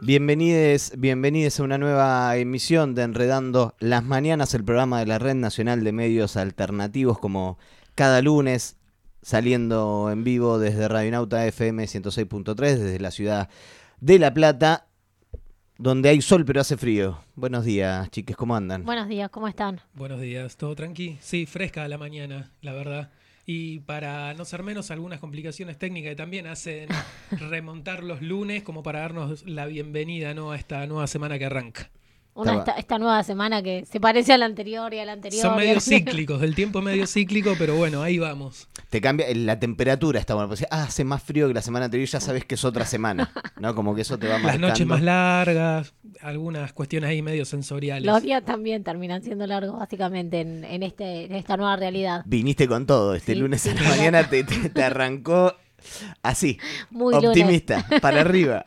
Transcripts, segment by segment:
Bienvenides a una nueva emisión de Enredando las Mañanas, el programa de la Red Nacional de Medios Alternativos, como cada lunes, saliendo en vivo desde Radionauta FM 106.3, desde la ciudad de La Plata, donde hay sol pero hace frío. Buenos días, chiques, ¿cómo andan? Buenos días, ¿cómo están? Buenos días, ¿todo tranqui? Sí, fresca la mañana, la verdad. Y para no ser menos, algunas complicaciones técnicas que también hacen remontar los lunes como para darnos la bienvenida, ¿no?, a esta nueva semana que arranca. Esta nueva semana que se parece a la anterior y a la anterior. Son medio cíclicos, el tiempo es medio cíclico, pero bueno, ahí vamos. Te cambia la temperatura, está bueno. Pues, hace más frío que la semana anterior, ya sabes que es otra semana, ¿no? Como que eso te va marcando. Las noches más largas, algunas cuestiones ahí medio sensoriales. Los días también terminan siendo largos, básicamente, en esta nueva realidad. Viniste con todo, Sí, lunes a la sí. mañana te arrancó así, Muy optimista, para arriba.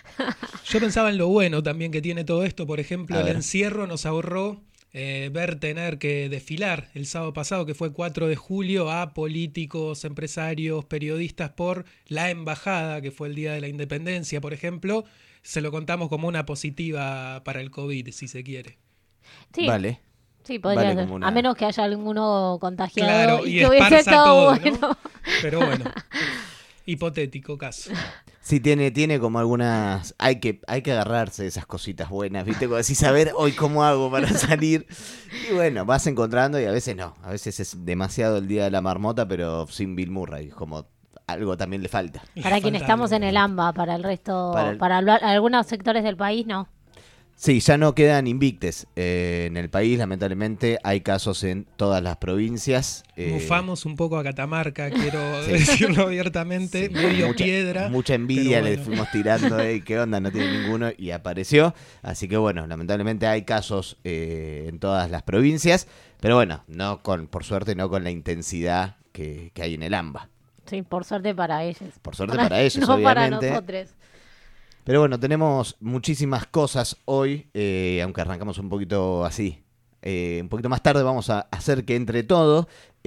Yo pensaba en lo bueno también que tiene todo esto. Por ejemplo, A el ver. encierro nos ahorró tener que desfilar el sábado pasado, que fue 4 de julio, a políticos, empresarios, periodistas por la embajada, que fue el Día de la Independencia, por ejemplo. Se lo contamos como una positiva para el COVID, si se quiere. Sí, Vale. sí, podría Vale ser. como una- A menos que haya alguno contagiado Claro, y y que hubiese esparza estado todo, bueno. ¿no? Pero bueno, hipotético caso. Sí, tiene como algunas. Hay que agarrarse de esas cositas buenas, ¿viste? Como decís, a ver hoy cómo hago para salir. Y bueno, vas encontrando y a veces no. A veces es demasiado el día de la marmota, pero sin Bill Murray. Como algo también le falta. Para Le quienes falta estamos algo. en el AMBA, para el resto, Para el- para algunos sectores del país, no. Sí, ya no quedan invictes en el país, lamentablemente. Hay casos en todas las provincias. Mufamos un poco a Catamarca, quiero Sí. decirlo abiertamente, Sí, medio piedra. Mucha envidia pero le bueno. fuimos tirando, ¿qué onda? No tiene ninguno y apareció. Así que bueno, lamentablemente hay casos en todas las provincias, pero bueno, por suerte no con la intensidad que hay en el AMBA. Sí, por suerte para ellos. Por suerte para ellos, no obviamente. para nosotros. Pero bueno, tenemos muchísimas cosas hoy, aunque arrancamos un poquito así. Un poquito más tarde vamos a hacer que entre todo.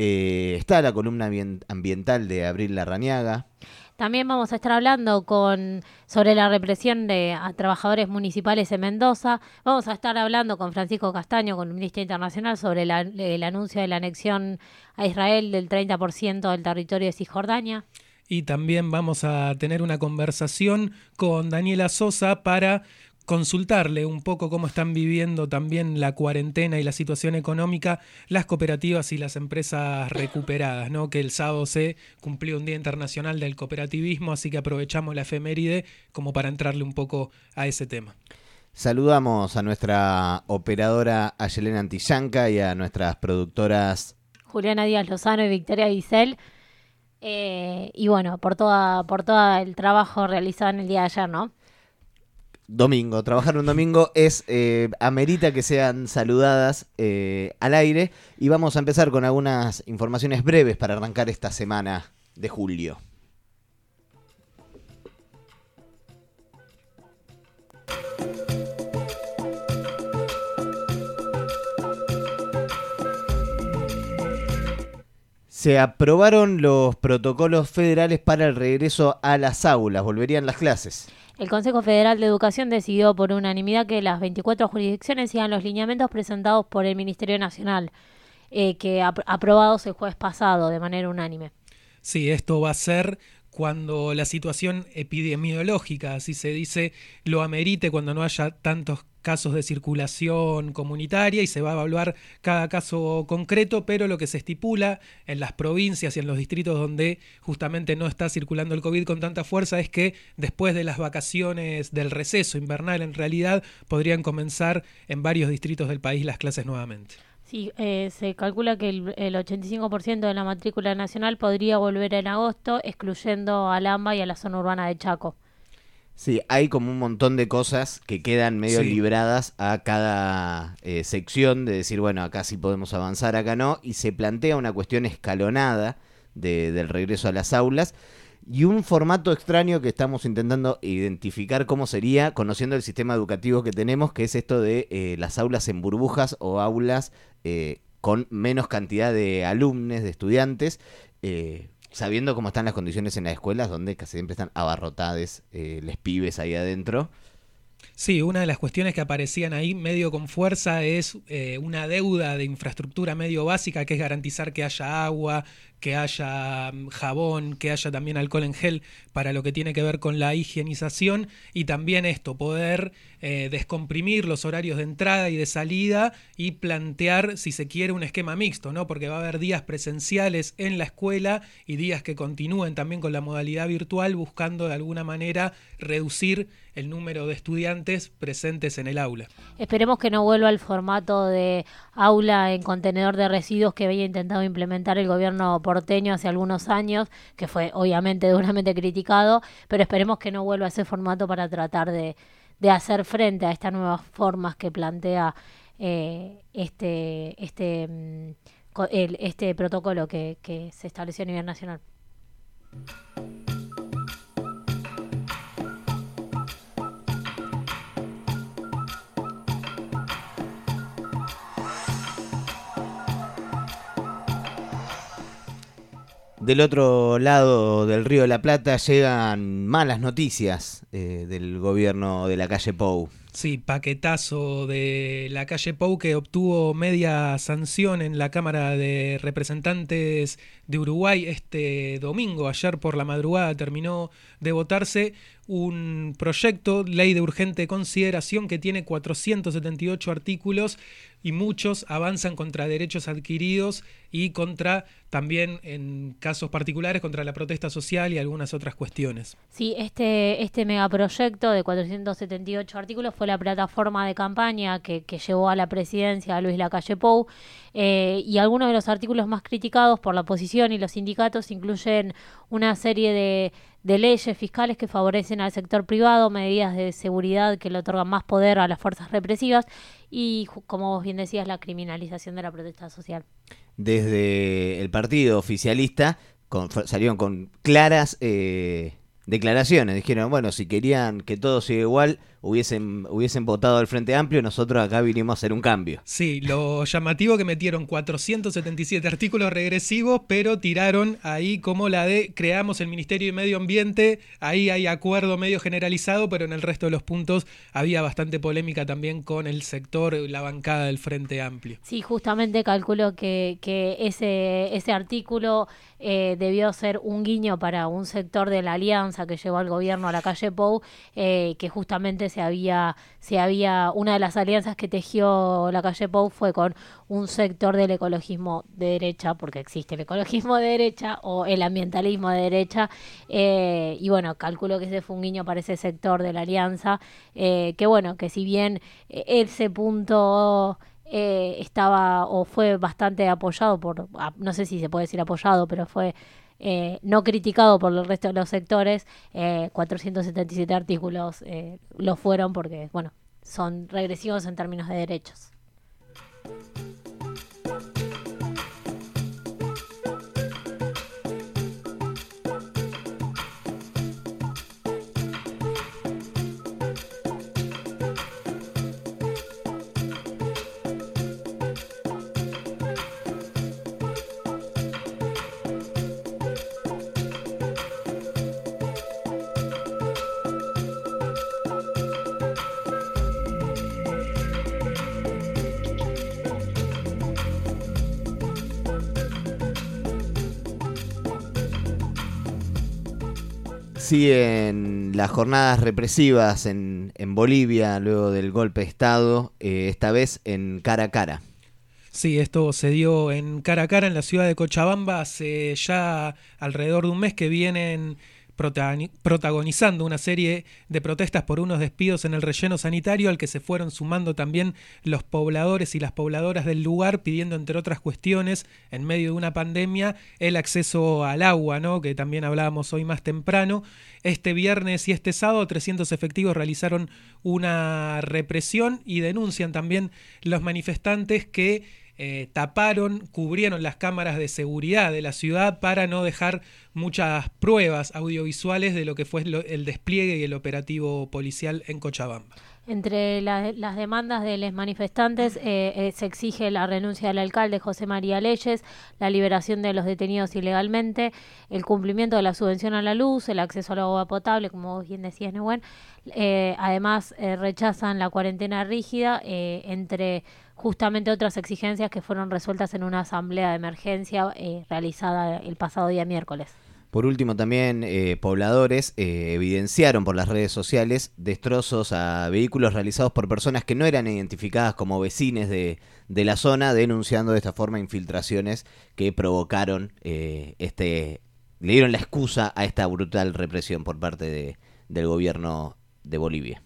Está la columna ambiental de Abril Larrañaga. También vamos a estar hablando sobre la represión a trabajadores municipales en Mendoza. Vamos a estar hablando con Francisco Castaño, columnista internacional, sobre el anuncio de la anexión a Israel del 30% del territorio de Cisjordania. Y también vamos a tener una conversación con Daniela Sosa para consultarle un poco cómo están viviendo también la cuarentena y la situación económica las cooperativas y las empresas recuperadas, ¿no? Que el sábado se cumplió un Día Internacional del Cooperativismo, así que aprovechamos la efeméride como para entrarle un poco a ese tema. Saludamos a nuestra operadora Ayelena Antillanca y a nuestras productoras. Juliana Díaz Lozano y Victoria Bisel. Y bueno, por todo el trabajo realizado en el día de ayer, ¿no? Domingo, trabajar un domingo amerita que sean saludadas al aire. Y vamos a empezar con algunas informaciones breves para arrancar esta semana de julio. Se aprobaron los protocolos federales para el regreso a las aulas. Volverían las clases. El Consejo Federal de Educación decidió por unanimidad que las 24 jurisdicciones sigan los lineamientos presentados por el Ministerio Nacional, que aprobados el jueves pasado de manera unánime. Sí, esto va a ser cuando la situación epidemiológica, así se dice, lo amerite, cuando no haya tantos casos de circulación comunitaria, y se va a evaluar cada caso concreto, pero lo que se estipula en las provincias y en los distritos donde justamente no está circulando el COVID con tanta fuerza es que después de las vacaciones del receso invernal, en realidad podrían comenzar en varios distritos del país las clases nuevamente. Sí, se calcula que el 85% de la matrícula nacional podría volver en agosto, excluyendo al AMBA y a la zona urbana de Chaco. Sí, hay como un montón de cosas que quedan medio Sí. libradas a cada sección de decir, bueno, acá sí podemos avanzar, acá no, y se plantea una cuestión escalonada del regreso a las aulas y un formato extraño que estamos intentando identificar cómo sería, conociendo el sistema educativo que tenemos, que es esto de las aulas en burbujas o aulas con menos cantidad de alumnos, de estudiantes, sabiendo cómo están las condiciones en las escuelas, donde casi siempre están abarrotadas les pibes ahí adentro. Sí, una de las cuestiones que aparecían ahí medio con fuerza es una deuda de infraestructura medio básica, que es garantizar que haya agua, que haya jabón, que haya también alcohol en gel para lo que tiene que ver con la higienización, y también esto, poder descomprimir los horarios de entrada y de salida y plantear, si se quiere, un esquema mixto, ¿no? Porque va a haber días presenciales en la escuela y días que continúen también con la modalidad virtual, buscando de alguna manera reducir el número de estudiantes presentes en el aula. Esperemos que no vuelva al formato de aula en contenedor de residuos que había intentado implementar el gobierno porteño hace algunos años, que fue obviamente duramente criticado, pero esperemos que no vuelva a ese formato para tratar de hacer frente a estas nuevas formas que plantea este protocolo que se estableció a nivel nacional. Del otro lado del Río de la Plata llegan malas noticias del gobierno de la calle Pou. Sí, paquetazo de la calle Pou, que obtuvo media sanción en la Cámara de Representantes de Uruguay este domingo. Ayer por la madrugada terminó de votarse un proyecto, ley de urgente consideración, que tiene 478 artículos y muchos avanzan contra derechos adquiridos y contra, también en casos particulares, contra la protesta social y algunas otras cuestiones. Sí, este megaproyecto de 478 artículos fue la plataforma de campaña que llevó a la presidencia a Luis Lacalle Pou, y algunos de los artículos más criticados por la oposición y los sindicatos incluyen una serie de leyes fiscales que favorecen al sector privado, medidas de seguridad que le otorgan más poder a las fuerzas represivas y, como vos bien decías, la criminalización de la protesta social. Desde el partido oficialista salieron con claras declaraciones. Dijeron, bueno, si querían que todo siga igual, hubiesen votado al Frente Amplio, nosotros acá vinimos a hacer un cambio. Sí, lo llamativo que metieron 477 artículos regresivos, pero tiraron ahí como la de creamos el Ministerio de Medio Ambiente. Ahí hay acuerdo medio generalizado, pero en el resto de los puntos había bastante polémica también con el sector, la bancada del Frente Amplio. Sí, justamente calculo que ese artículo debió ser un guiño para un sector de la alianza que llevó al gobierno a la calle Pou, que justamente una de las alianzas que tejió la calle Pou fue con un sector del ecologismo de derecha, porque existe el ecologismo de derecha o el ambientalismo de derecha, y bueno, calculo que ese fue un guiño para ese sector de la alianza, que bueno, que si bien ese punto estaba o fue bastante apoyado no sé si se puede decir apoyado, pero fue no criticado por el resto de los sectores, 477 artículos lo fueron porque, bueno, son regresivos en términos de derechos. Siguen las jornadas represivas en Bolivia luego del golpe de Estado, esta vez en Cara a Cara. Sí, esto se dio en Cara a Cara en la ciudad de Cochabamba hace ya alrededor de un mes que vienen protagonizando una serie de protestas por unos despidos en el relleno sanitario, al que se fueron sumando también los pobladores y las pobladoras del lugar, pidiendo, entre otras cuestiones, en medio de una pandemia, el acceso al agua, ¿no?, que también hablábamos hoy más temprano. Este viernes y este sábado 300 efectivos realizaron una represión y denuncian también los manifestantes que cubrieron las cámaras de seguridad de la ciudad para no dejar muchas pruebas audiovisuales de lo que fue el despliegue y el operativo policial en Cochabamba. Entre las demandas de los manifestantes se exige la renuncia del alcalde José María Leyes, la liberación de los detenidos ilegalmente, el cumplimiento de la subvención a la luz, el acceso al agua potable, como vos bien decías, Nehuen. Además, rechazan la cuarentena rígida, entre justamente otras exigencias que fueron resueltas en una asamblea de emergencia realizada el pasado día miércoles. Por último, también pobladores evidenciaron por las redes sociales destrozos a vehículos realizados por personas que no eran identificadas como vecines de la zona, denunciando de esta forma infiltraciones que provocaron le dieron la excusa a esta brutal represión por parte del gobierno de Bolivia.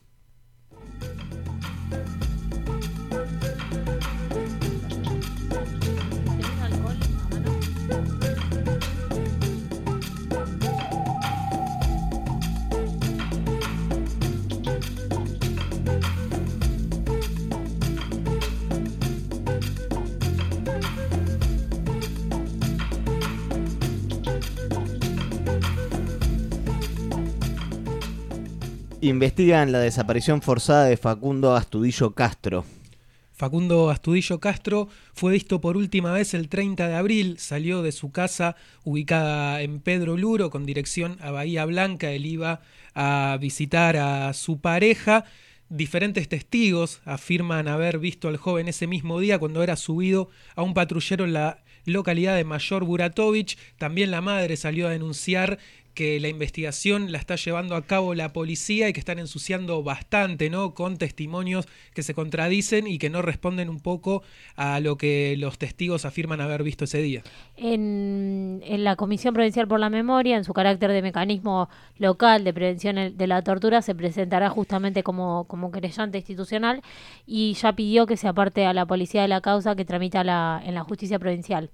Investigan la desaparición forzada de Facundo Astudillo Castro. Facundo Astudillo Castro fue visto por última vez el 30 de abril, salió de su casa ubicada en Pedro Luro con dirección a Bahía Blanca, él iba a visitar a su pareja. Diferentes testigos afirman haber visto al joven ese mismo día cuando era subido a un patrullero en la localidad de Mayor Buratovich. También la madre salió a denunciar que la investigación la está llevando a cabo la policía y que están ensuciando bastante, ¿no?, con testimonios que se contradicen y que no responden un poco a lo que los testigos afirman haber visto ese día. En la Comisión Provincial por la Memoria, en su carácter de mecanismo local de prevención de la tortura, se presentará justamente como querellante institucional y ya pidió que se aparte a la policía de la causa que tramita en la justicia provincial.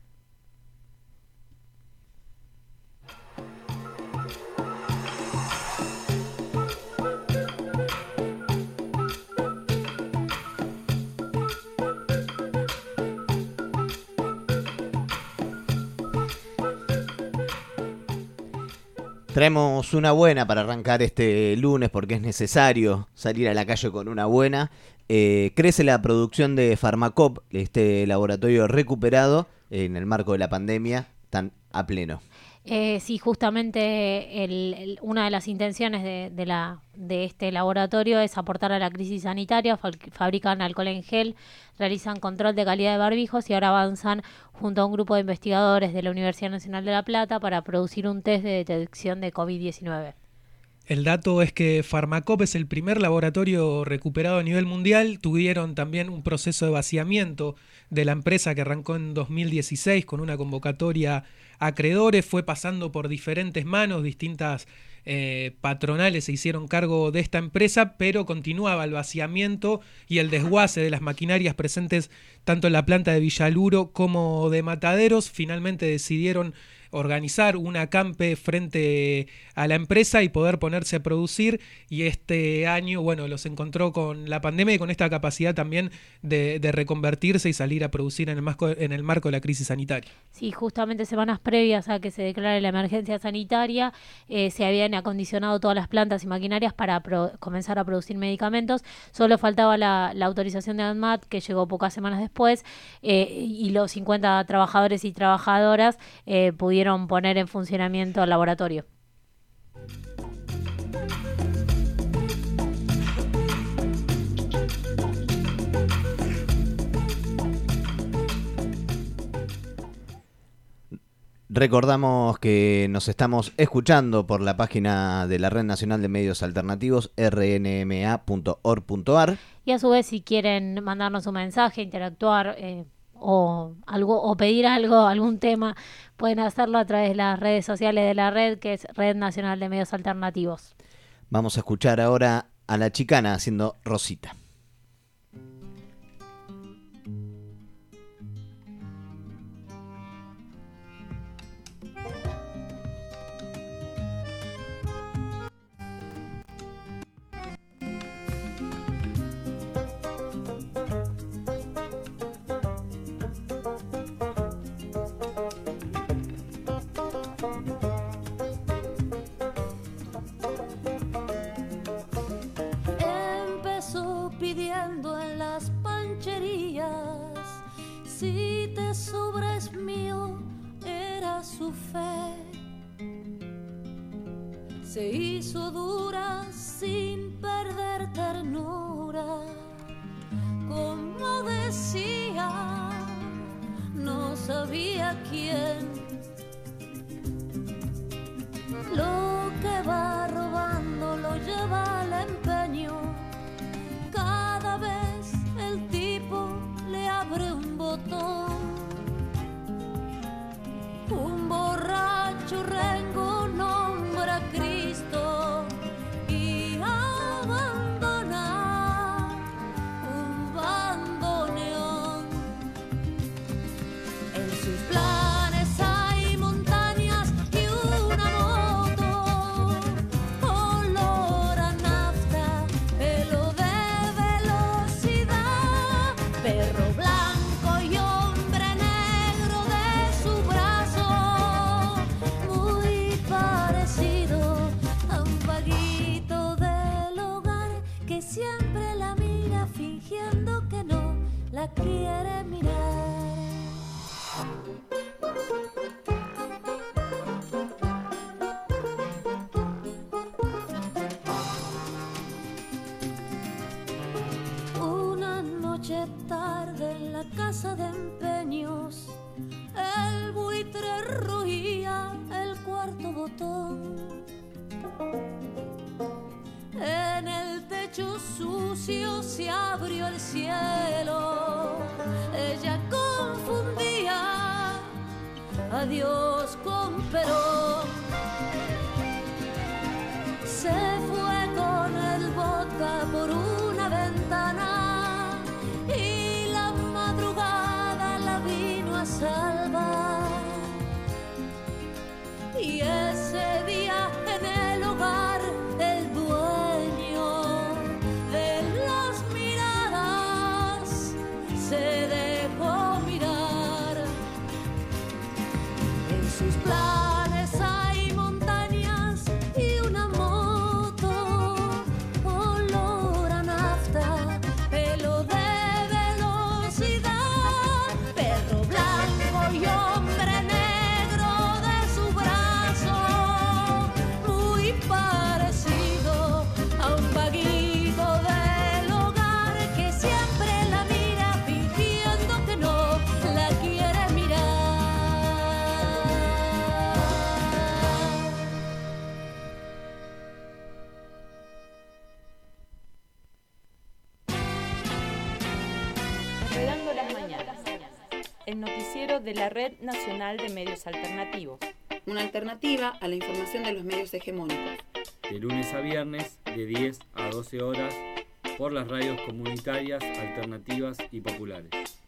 Traemos una buena para arrancar este lunes porque es necesario salir a la calle con una buena. Crece la producción de Pharmacop, este laboratorio recuperado en el marco de la pandemia, tan a pleno. Sí, justamente una de las intenciones de este laboratorio es aportar a la crisis sanitaria. Fabrican alcohol en gel, realizan control de calidad de barbijos y ahora avanzan junto a un grupo de investigadores de la Universidad Nacional de La Plata para producir un test de detección de COVID-19. El dato es que Pharmacop es el primer laboratorio recuperado a nivel mundial. Tuvieron también un proceso de vaciamiento de la empresa que arrancó en 2016 con una convocatoria a acreedores. Fue pasando por diferentes manos, distintas patronales se hicieron cargo de esta empresa, pero continuaba el vaciamiento y el desguace de las maquinarias presentes tanto en la planta de Villaluro como de Mataderos. Finalmente decidieron organizar una acampe frente a la empresa y poder ponerse a producir, y este año, bueno, los encontró con la pandemia y con esta capacidad también de reconvertirse y salir a producir en el marco de la crisis sanitaria. Sí, justamente semanas previas a que se declare la emergencia sanitaria, se habían acondicionado todas las plantas y maquinarias para comenzar a producir medicamentos. Solo faltaba la autorización de ANMAT, que llegó pocas semanas después, y los 50 trabajadores y trabajadoras pudieron poner en funcionamiento el laboratorio. Recordamos que nos estamos escuchando por la página de la Red Nacional de Medios Alternativos, rnma.org.ar. Y a su vez, si quieren mandarnos un mensaje, interactuar o pedir algo, algún tema, pueden hacerlo a través de las redes sociales de la red, que es Red Nacional de Medios Alternativos. Vamos a escuchar ahora a La Chicana haciendo Rosita. se hizo dura sin perder ternura. Como decía, no sabía quién. Lo que va robando lo lleva al empeño. Cada vez el tipo le abre un botón. Un borracho rengo nombra a Cristo y abandona un bandoneón. En sus planes hay montañas y una moto, olor a nafta, pelo de velocidad, perro blanco y hombre negro de su brazo, muy parecido a un vaguito del hogar que siempre la mira fingiendo que no la quiere mirar. Una noche tarde en la casa de empeños, el buitre ruía el cuarto botón. En el techo sucio se abrió el cielo. Ella confundía a Dios con Perón. Se fue con el vodka por una ventana y la madrugada la vino a salvar. Y ese día en el hogar el dueño de las miradas se dejó mirar. En sus planes hay montañas y una moto, olor a nafta, pelo de velocidad, perro blanco y hombre negro de su brazo, muy parecido a un vaguito del hogar que siempre la mira fingiendo que no la quiere mirar. Enredando las mañanas, el noticiero de la Red Nacional de Medios Alternativos. Una alternativa a la información de los medios hegemónicos. De lunes a viernes, de 10 a 12 horas, por las radios comunitarias, alternativas y populares.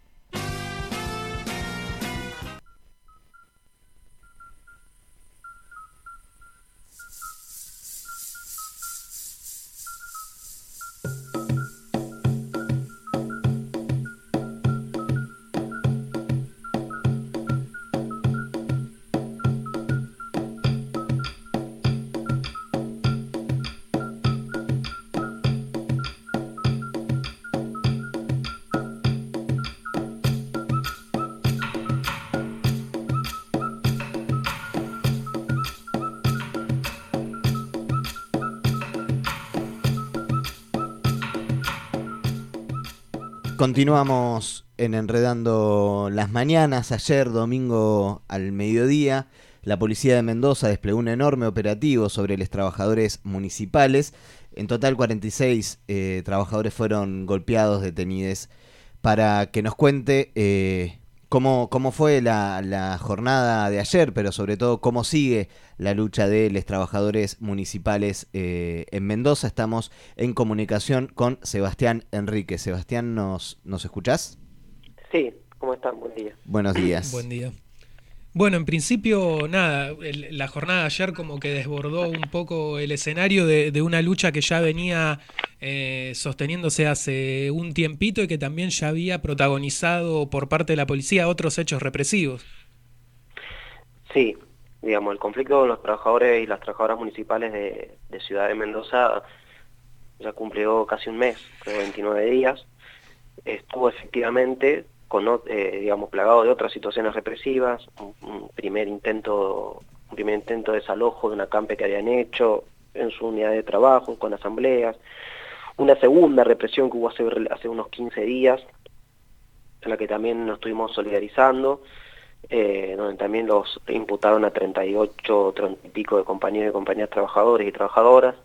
Continuamos en Enredando las Mañanas. Ayer, domingo al mediodía, la policía de Mendoza desplegó un enorme operativo sobre los trabajadores municipales. En total, 46 trabajadores fueron golpeados, detenidos. Para que nos cuente cómo fue la jornada de ayer, pero sobre todo cómo sigue la lucha de los trabajadores municipales en Mendoza. Estamos en comunicación con Sebastián Enrique. Sebastián, ¿nos escuchás? Sí, ¿cómo están? Buen día. Buenos días. Buen día. Bueno, en principio, nada, la jornada de ayer como que desbordó un poco el escenario de una lucha que ya venía sosteniéndose hace un tiempito y que también ya había protagonizado por parte de la policía otros hechos represivos. Sí, digamos, el conflicto con los trabajadores y las trabajadoras municipales de Ciudad de Mendoza ya cumplió casi un mes, creo 29 días. Estuvo efectivamente digamos, plagado de otras situaciones represivas, un primer intento de desalojo de un acampe que habían hecho, en su unidad de trabajo, con asambleas. Una segunda represión que hubo hace unos 15 días, en la que también nos estuvimos solidarizando, donde también los imputaron a 38, 30 y pico de compañeros y compañeras trabajadores y trabajadoras.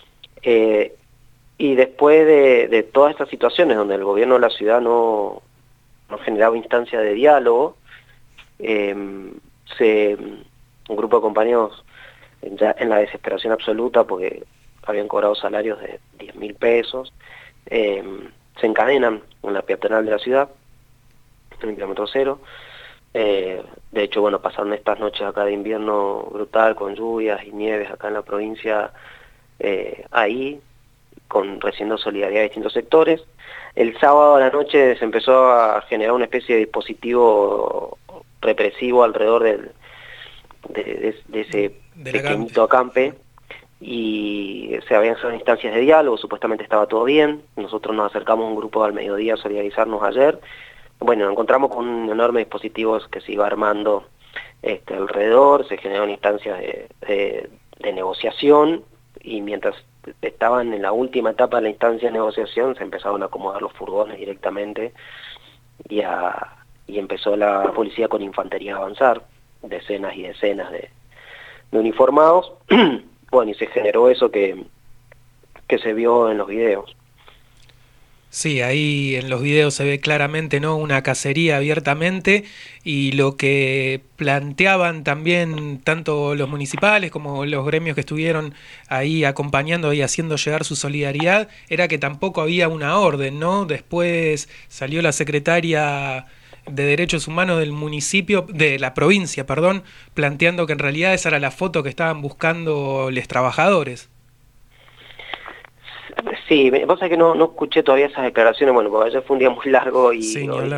Y después de todas estas situaciones donde el gobierno de la ciudad no generaba instancias de diálogo, un grupo de compañeros ya en la desesperación absoluta porque habían cobrado salarios de 10.000 pesos, se encadenan en la peatonal de la ciudad, en el kilómetro cero. De hecho, bueno, pasaron estas noches acá de invierno brutal, con lluvias y nieves acá en la provincia, ahí, recibiendo solidaridad de distintos sectores. El sábado a la noche se empezó a generar una especie de dispositivo represivo alrededor de ese pequeñito acampe, y se habían hecho instancias de diálogo, supuestamente estaba todo bien. Nosotros nos acercamos a un grupo al mediodía a solidarizarnos ayer. Bueno, nos encontramos con un enorme dispositivo que se iba armando alrededor, se generaron instancias de negociación, y mientras estaban en la última etapa de la instancia de negociación se empezaron a acomodar los furgones directamente y empezó la policía con infantería a avanzar, decenas y decenas de uniformados. Bueno, y se generó eso que se vio en los videos. Sí, ahí en los videos se ve claramente, ¿no?, una cacería abiertamente, y lo que planteaban también tanto los municipales como los gremios que estuvieron ahí acompañando y haciendo llegar su solidaridad era que tampoco había una orden, ¿no? Después salió la secretaria de Derechos Humanos del municipio, de la provincia, perdón, planteando que en realidad esa era la foto que estaban buscando los trabajadores. Sí, me pasa que no escuché todavía esas declaraciones, bueno, porque ayer fue un día muy largo y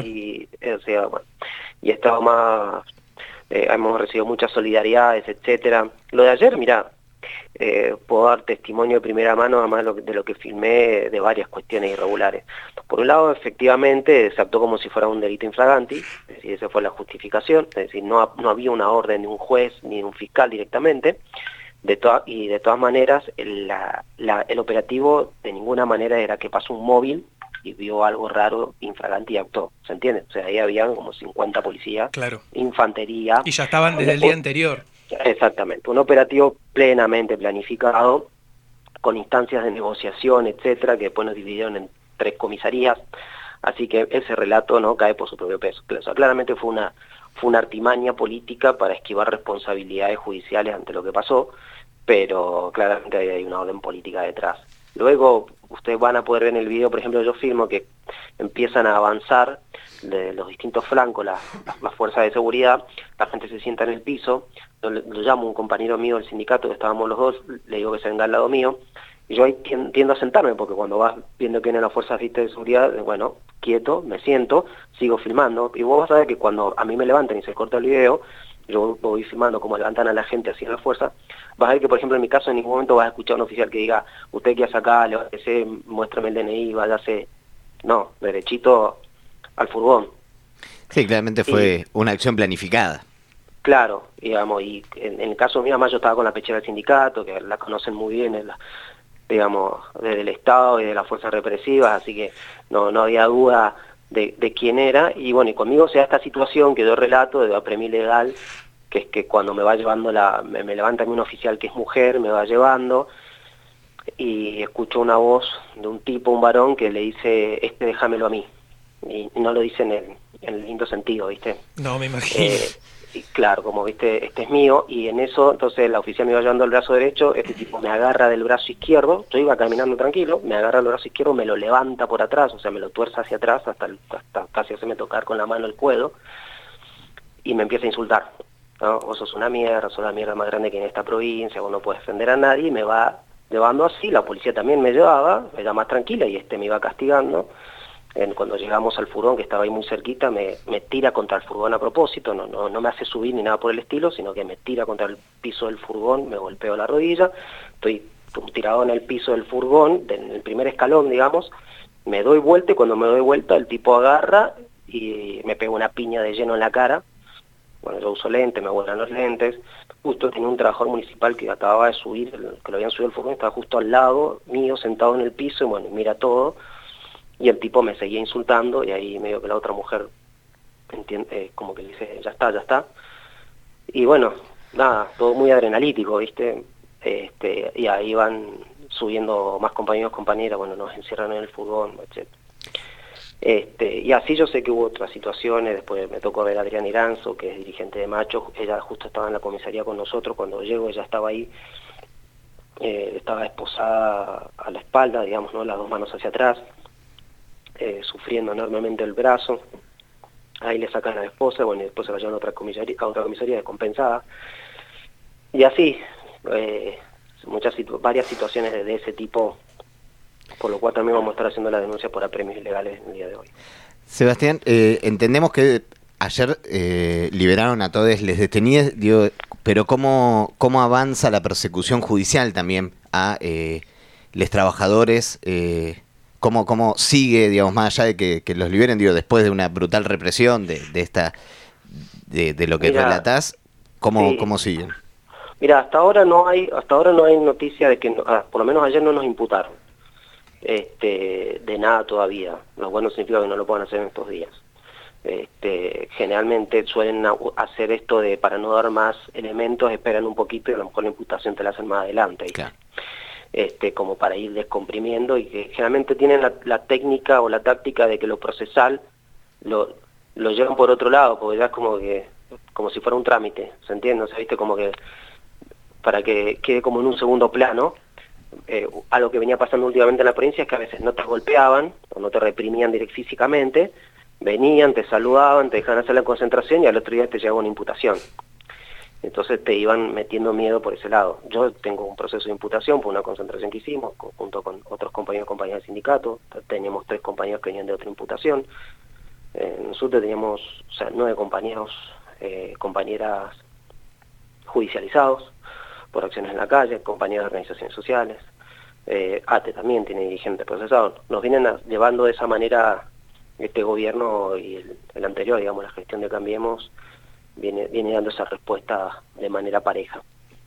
he estado más, hemos recibido muchas solidaridades, etcétera. Lo de ayer, mira, puedo dar testimonio de primera mano, además de lo que filmé, de varias cuestiones irregulares. Por un lado, efectivamente, se actuó como si fuera un delito infraganti, es decir, esa fue la justificación, es decir, no había una orden de un juez ni de un fiscal directamente. Y de todas maneras, el operativo de ninguna manera era que pasó un móvil y vio algo raro, infraganti, y actuó, ¿se entiende? O sea, ahí habían como 50 policías, claro, infantería. Y ya estaban desde el día anterior. Exactamente, un operativo plenamente planificado, con instancias de negociación, etcétera, que después nos dividieron en 3 comisarías, así que ese relato no cae por su propio peso. O sea, claramente fue una artimaña política para esquivar responsabilidades judiciales ante lo que pasó, pero claramente hay una orden política detrás. Luego, ustedes van a poder ver en el video, por ejemplo, yo filmo que empiezan a avanzar de los distintos flancos las fuerzas de seguridad, la gente se sienta en el piso, lo llamo a un compañero mío del sindicato, que estábamos los dos, le digo que se venga al lado mío, y yo ahí tiendo a sentarme, porque cuando vas viendo que vienen las fuerzas de seguridad, bueno, quieto, me siento, sigo filmando, y vos vas a ver que cuando a mí me levantan y se corta el video, yo voy filmando cómo levantan a la gente así en la fuerza, vas a ver que, por ejemplo, en mi caso, en ningún momento vas a escuchar a un oficial que diga, usted qué hace acá, levántese, muéstrame el DNI, váyase. No, derechito al furgón. Sí, claramente fue una acción planificada. Claro, digamos, y en el caso mío, además yo estaba con la pechera del sindicato, que la conocen muy bien, digamos, desde el Estado y de las fuerzas represivas, así que no había duda de quién era, y bueno, y conmigo se da esta situación que yo relato de apremio ilegal, que es que cuando me va llevando me levanta un oficial que es mujer, me va llevando, y escucho una voz de un tipo, un varón, que le dice, déjamelo a mí, y no lo dice en el lindo sentido, ¿viste? No, me imagino. Y claro, como viste, este es mío, y en eso, entonces la oficial me iba llevando el brazo derecho, este tipo me agarra del brazo izquierdo, yo iba caminando tranquilo, me agarra el brazo izquierdo, me lo levanta por atrás, o sea, me lo tuerza hacia atrás, hasta casi hacerme tocar con la mano el cuello, y me empieza a insultar, ¿no? Vos sos una mierda, sos la mierda más grande que en esta provincia, vos no podés defender a nadie, y me va llevando así, la policía también me llevaba, era más tranquila, y me iba castigando. Cuando llegamos al furgón, que estaba ahí muy cerquita, me tira contra el furgón a propósito, no me hace subir ni nada por el estilo, sino que me tira contra el piso del furgón, me golpeo la rodilla, estoy tirado en el piso del furgón, en el primer escalón, digamos, me doy vuelta, y cuando me doy vuelta el tipo agarra y me pega una piña de lleno en la cara, Bueno, yo uso lentes, me vuelan los lentes. Justo tenía un trabajador municipal que acababa de subir, que lo habían subido al furgón, estaba justo al lado mío, sentado en el piso, y bueno, mira todo. Y el tipo me seguía insultando, y ahí medio que la otra mujer como que le dice, ya está. Y bueno, nada, todo muy adrenalítico, ¿viste? Y ahí van subiendo más compañeros, compañeras, bueno, nos encierran en el furgón, etc. Y así yo sé que hubo otras situaciones. Después me tocó ver a Adriana Iranzo, que es dirigente de Machos. Ella justo estaba en la comisaría con nosotros. Cuando llego ella estaba ahí, estaba esposada a la espalda, digamos, ¿no? Las dos manos hacia atrás, sufriendo enormemente el brazo. Ahí le sacan a la esposa, bueno, y después se la llevan a otra comisaría descompensada. Y así, varias situaciones de ese tipo, por lo cual también vamos a estar haciendo la denuncia por apremios ilegales en el día de hoy. Sebastián, entendemos que ayer liberaron a todos les detenidos, digo, pero ¿cómo avanza la persecución judicial también a los trabajadores? ¿Cómo sigue, digamos, más allá de que los liberen, digo, después de una brutal represión de lo que relatás, ¿cómo siguen? Mira, hasta ahora no hay noticia de que, por lo menos ayer no nos imputaron de nada todavía. Lo cual no significa que no lo puedan hacer en estos días. Generalmente suelen hacer esto de, para no dar más elementos, esperan un poquito y a lo mejor la imputación te la hacen más adelante. Claro. Como para ir descomprimiendo, y que generalmente tienen la técnica o la táctica de que lo procesal lo llevan por otro lado, porque ya es como si fuera un trámite, ¿se entiende? O sea, ¿viste? Como que para que quede como en un segundo plano. Algo que venía pasando últimamente en la provincia es que a veces no te golpeaban o no te reprimían físicamente, venían, te saludaban, te dejaban hacer la concentración y al otro día te llegaba una imputación. Entonces te iban metiendo miedo por ese lado. Yo tengo un proceso de imputación por una concentración que hicimos junto con otros compañeros y compañeras del sindicato. Teníamos 3 compañeros que venían de otra imputación. Nosotros teníamos 9 compañeros, compañeras judicializados por acciones en la calle, compañeros de organizaciones sociales. ATE también tiene dirigentes procesados. Nos vienen llevando de esa manera este gobierno y el anterior, digamos, la gestión de Cambiemos, viene dando esa respuesta de manera pareja.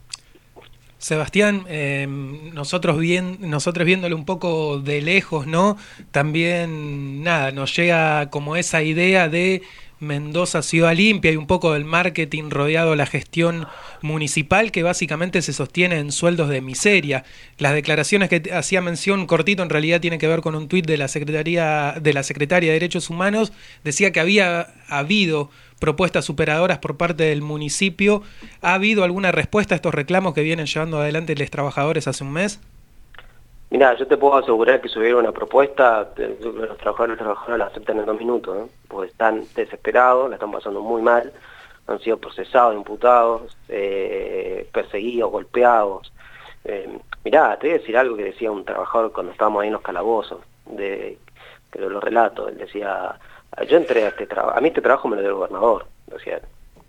Sebastián, nosotros viéndolo un poco de lejos, ¿no? También, nos llega como esa idea de Mendoza Ciudad Limpia y un poco del marketing rodeado a la gestión municipal, que básicamente se sostiene en sueldos de miseria. Las declaraciones que hacía mención cortito en realidad tiene que ver con un tuit de la secretaria de Derechos Humanos. Decía que había habido propuestas superadoras por parte del municipio. ¿Ha habido alguna respuesta a estos reclamos que vienen llevando adelante los trabajadores hace un mes? Mira, yo te puedo asegurar que si hubiera una propuesta, los trabajadores la aceptan en 2 minutos, ¿eh? Porque están desesperados, la están pasando muy mal, han sido procesados, imputados, perseguidos, golpeados. Mirá, te voy a decir algo que decía un trabajador cuando estábamos ahí en los calabozos, que lo relato. Él decía, yo entré a este trabajo, a mí este trabajo me lo dio el gobernador, decía.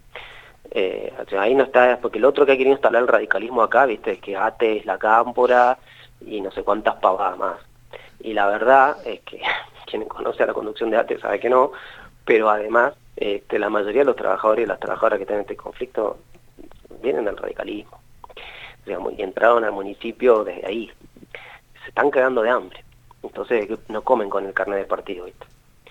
Ahí no está, porque el otro que ha querido instalar el radicalismo acá, viste, es que ATE es la cámpora y no sé cuántas pavadas más. Y la verdad es que quien conoce a la conducción de ATE sabe que no, pero además la mayoría de los trabajadores y las trabajadoras que están en este conflicto vienen del radicalismo, digamos, y entraron al municipio desde ahí. Se están cagando de hambre, entonces no comen con el carnet del partido, ¿viste?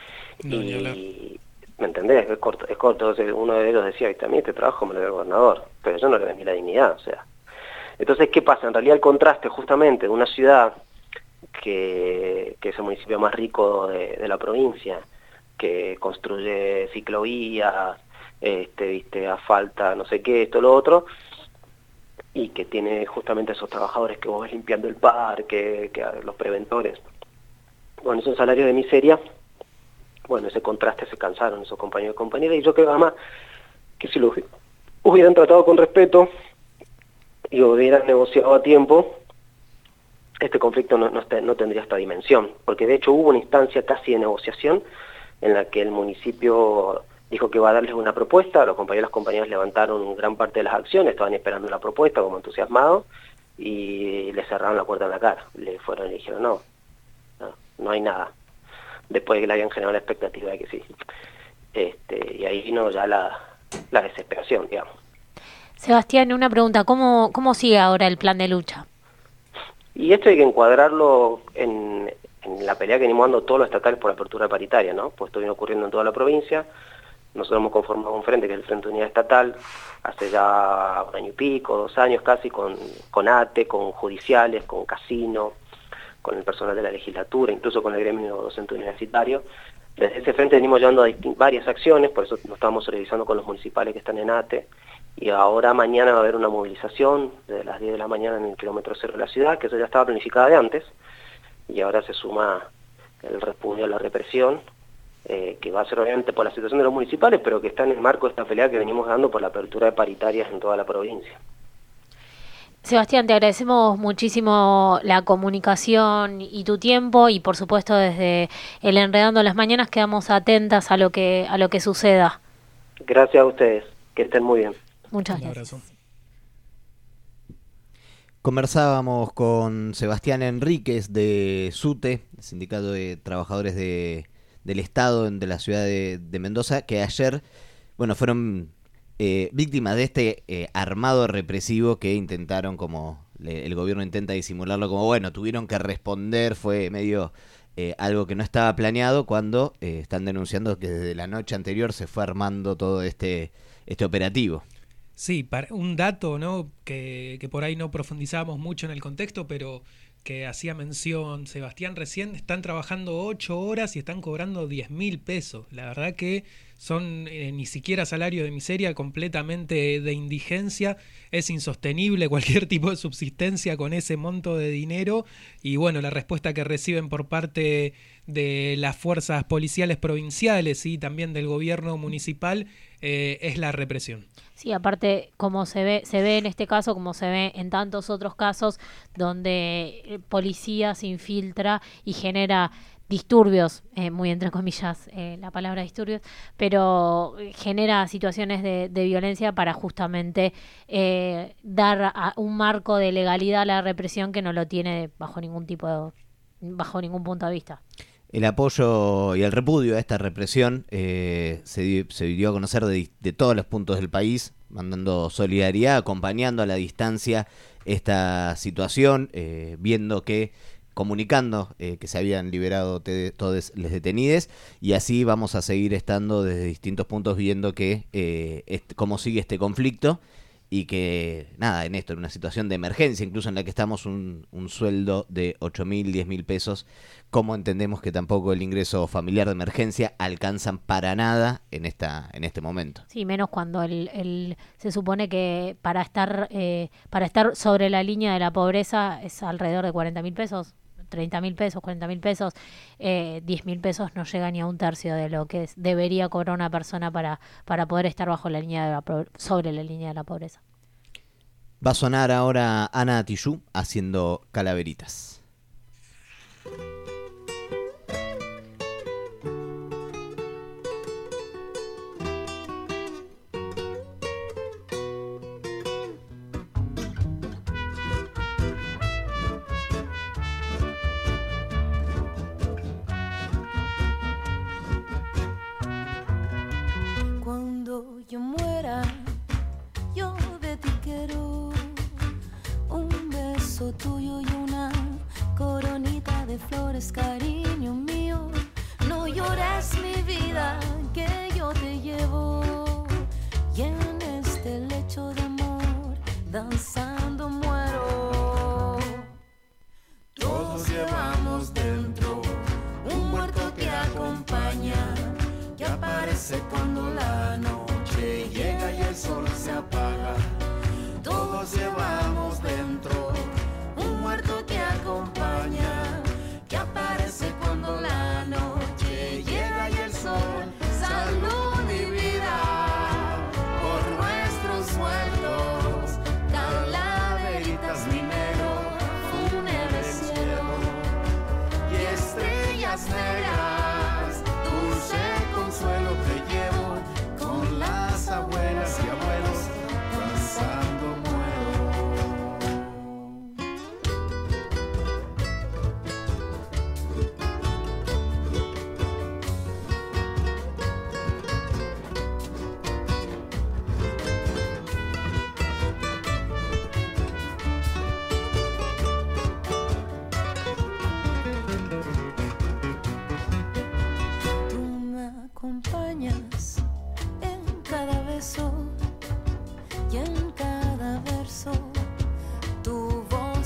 Y ¿me entendés? Es corto. Entonces uno de ellos decía, ¿viste? A mí este trabajo me lo dio el gobernador, pero yo no le vendí la dignidad, o sea. Entonces, ¿qué pasa? En realidad el contraste justamente de una ciudad que es el municipio más rico de la provincia, que construye ciclovías, viste, asfalta, no sé qué, esto, lo otro, y que tiene justamente esos trabajadores que vos ves limpiando el parque, que los preventores, con esos salarios de miseria. Bueno, ese contraste se cansaron esos compañeros y compañeras, y yo creo además que si lo hubieran tratado con respeto y hubieran negociado a tiempo, este conflicto no tendría esta dimensión, porque de hecho hubo una instancia casi de negociación en la que el municipio dijo que iba a darles una propuesta, los compañeros y las compañeras levantaron gran parte de las acciones, estaban esperando la propuesta como entusiasmados, y le cerraron la puerta en la cara, le dijeron no hay nada, después de que le habían generado la expectativa de que sí. Y ahí vino ya la desesperación, digamos. Sebastián, una pregunta, ¿cómo sigue ahora el plan de lucha? Y esto hay que encuadrarlo en la pelea que venimos dando todos los estatales por la apertura paritaria, ¿no? Pues esto viene ocurriendo en toda la provincia. Nosotros hemos conformado un frente, que es el Frente de Unidad Estatal, hace ya 1 año y pico, 2 años casi, con ATE, con judiciales, con casino, con el personal de la legislatura, incluso con el gremio docente universitario. Desde ese frente venimos llevando varias acciones, por eso nos estamos solidarizando con los municipales que están en ATE, y ahora mañana va a haber una movilización desde las 10 de la mañana en el kilómetro 0 de la ciudad, que eso ya estaba planificada de antes, y ahora se suma el repudio a la represión, que va a ser obviamente por la situación de los municipales, pero que está en el marco de esta pelea que venimos dando por la apertura de paritarias en toda la provincia. Sebastián, te agradecemos muchísimo la comunicación y tu tiempo, y por supuesto desde el Enredando las Mañanas quedamos atentas a lo que suceda. Gracias a ustedes, que estén muy bien. Muchas Un gracias. abrazo. Conversábamos con Sebastián Enríquez de SUTE, el Sindicato de Trabajadores del Estado de la ciudad de Mendoza, que ayer, bueno, fueron víctimas de este armado represivo que intentaron, como el gobierno intenta disimularlo, como bueno, tuvieron que responder, fue medio algo que no estaba planeado, cuando están denunciando que desde la noche anterior se fue armando todo este operativo. Sí, un dato, ¿no? que por ahí no profundizamos mucho en el contexto, pero que hacía mención Sebastián recién, están trabajando 8 horas y están cobrando 10.000 pesos. La verdad que son ni siquiera salario de miseria, completamente de indigencia. Es insostenible cualquier tipo de subsistencia con ese monto de dinero. Y bueno, la respuesta que reciben por parte de las fuerzas policiales provinciales y también del gobierno municipal es la represión. Sí, aparte, como se ve en este caso, como se ve en tantos otros casos, donde policía se infiltra y genera disturbios, muy entre comillas la palabra disturbios, pero genera situaciones de violencia para justamente dar un marco de legalidad a la represión que no lo tiene bajo ningún punto de vista. El apoyo y el repudio a esta represión se dio a conocer de todos los puntos del país, mandando solidaridad, acompañando a la distancia esta situación, comunicando que se habían liberado todos los detenidos, y así vamos a seguir estando desde distintos puntos viendo cómo sigue este conflicto, y que nada, en una situación de emergencia, incluso en la que estamos, un sueldo de 8.000, 10.000 pesos, como entendemos que tampoco el ingreso familiar de emergencia alcanzan para nada en este momento. Sí, menos cuando se supone que para estar sobre la línea de la pobreza es alrededor de 40.000 pesos, 30.000 pesos, 40.000 pesos, 10.000 pesos no llega ni a un tercio de lo que debería cobrar una persona para poder estar sobre la línea de la pobreza. Va a sonar ahora Ana Tijoux haciendo Calaveritas. Cuando yo muera, yo de ti quiero un beso tuyo y una coronita de flores, cariño mío. No llores mi vida, que yo te llevo, y en este lecho de amor danzando muero. Todos llevamos dentro un muerto que acompaña, que aparece cuando la noche llega y el sol se apaga. Todos llevamos dentro un muerto que acompaña, que aparece cuando la noche llega y el sol. Salud y vida por nuestros muertos, calaveritas.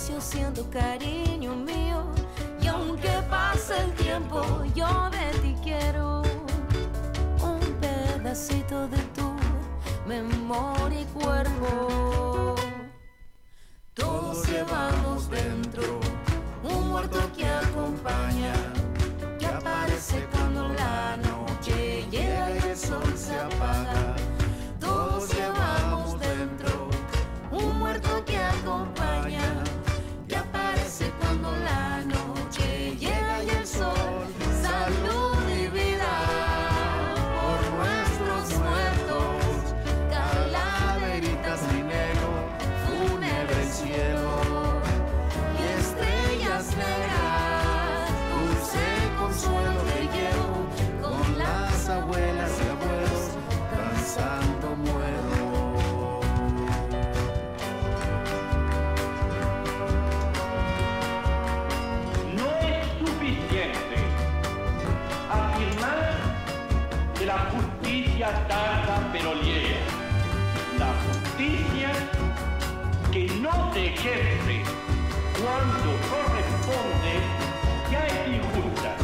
silencio siento cariño mío. Y aunque pase el tiempo, yo de ti quiero un pedacito de tu memoria y cuerpo. Todos llevamos dentro un muerto que acompaña, que aparece cuando la noche llega y el sol se apaga. Todos llevamos dentro un muerto que acompaña, que aparece cuando la noche llega y el sol. Salud y vida por nuestros muertos, calaveritas de negro, fúnebre el cielo y estrellas negras, dulce consuelo te llevo con las abuelas y abuelos, danzando muero. No es suficiente afirmar que la justicia tarda pero llega. La justicia que no se ejerce cuando corresponde ya es injusta.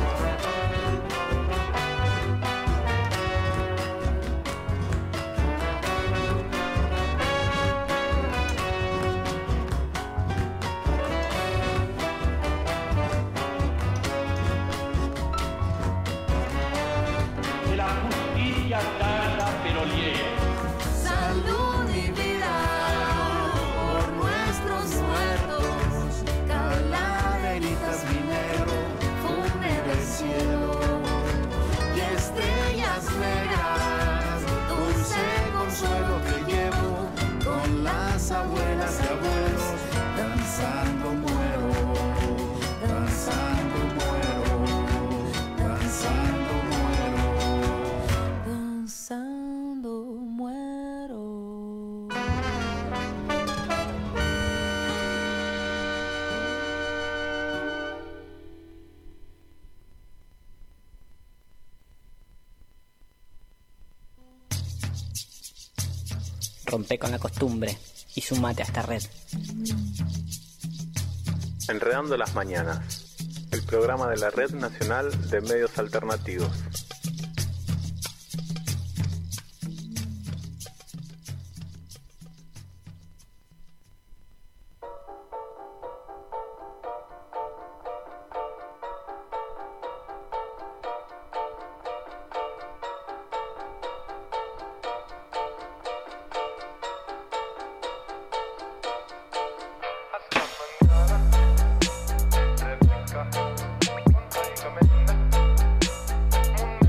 Que la justicia tarda pero llega. Salud y vida por nuestros muertos, calaveritas mi negro, fúnebre el cielo y estrellas negras, dulce consuelo te llevo con las abuelas y abuelos, danzando muero, danzando muero, danzando muero, danzando muero. Rompe con la costumbre y sumate a esta red. Enredando las Mañanas, el programa de la Red Nacional de Medios Alternativos. Mun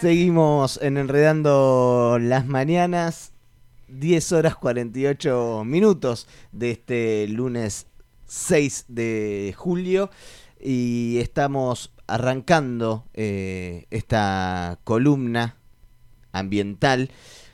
Seguimos en Enredando las Mañanas, 10 horas 48 minutos de este lunes 6 de julio y estamos arrancando esta columna ambiental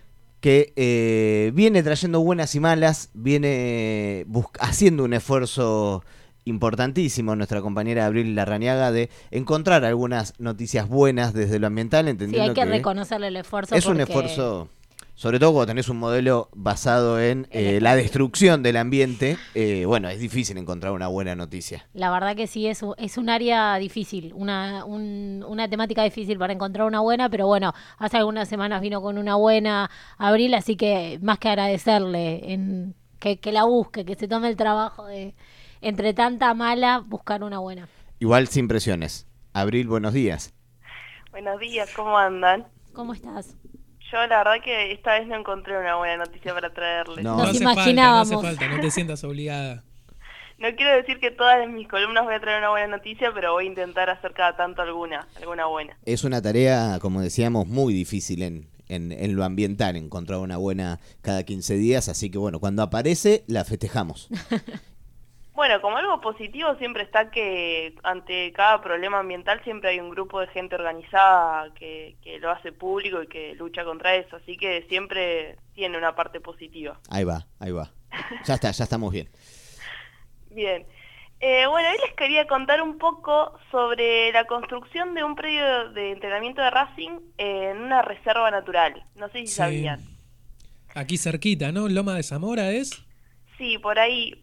que viene trayendo buenas y malas, viene haciendo un esfuerzo importantísimo nuestra compañera Abril Larrañaga de encontrar algunas noticias buenas desde lo ambiental, entendiendo sí, hay que reconocerle el esfuerzo. Es un esfuerzo, sobre todo cuando tenés un modelo basado en la destrucción del ambiente, bueno, es difícil encontrar una buena noticia. La verdad que sí, es un área difícil, una temática difícil para encontrar una buena, pero bueno, hace algunas semanas vino con una buena Abril, así que más que agradecerle que la busque, que se tome el trabajo de, entre tanta mala, buscar una buena. Igual sin presiones. Abril, buenos días. Buenos días, ¿cómo andan? ¿Cómo estás? Yo la verdad que esta vez no encontré una buena noticia para traerles. No hace imaginábamos. Falta, no hace falta, no te sientas obligada. No quiero decir que todas mis columnas voy a traer una buena noticia, pero voy a intentar hacer cada tanto alguna buena. Es una tarea, como decíamos, muy difícil en lo ambiental, encontrar una buena cada 15 días, así que bueno, cuando aparece, la festejamos. Bueno, como algo positivo siempre está que ante cada problema ambiental siempre hay un grupo de gente organizada que lo hace público y que lucha contra eso, así que siempre tiene una parte positiva. Ahí va. Ya estamos bien. Bien. Bueno, hoy les quería contar un poco sobre la construcción de un predio de entrenamiento de Racing en una reserva natural. No sé si sabían. Aquí cerquita, ¿no? ¿Loma de Zamora es? Sí, por ahí.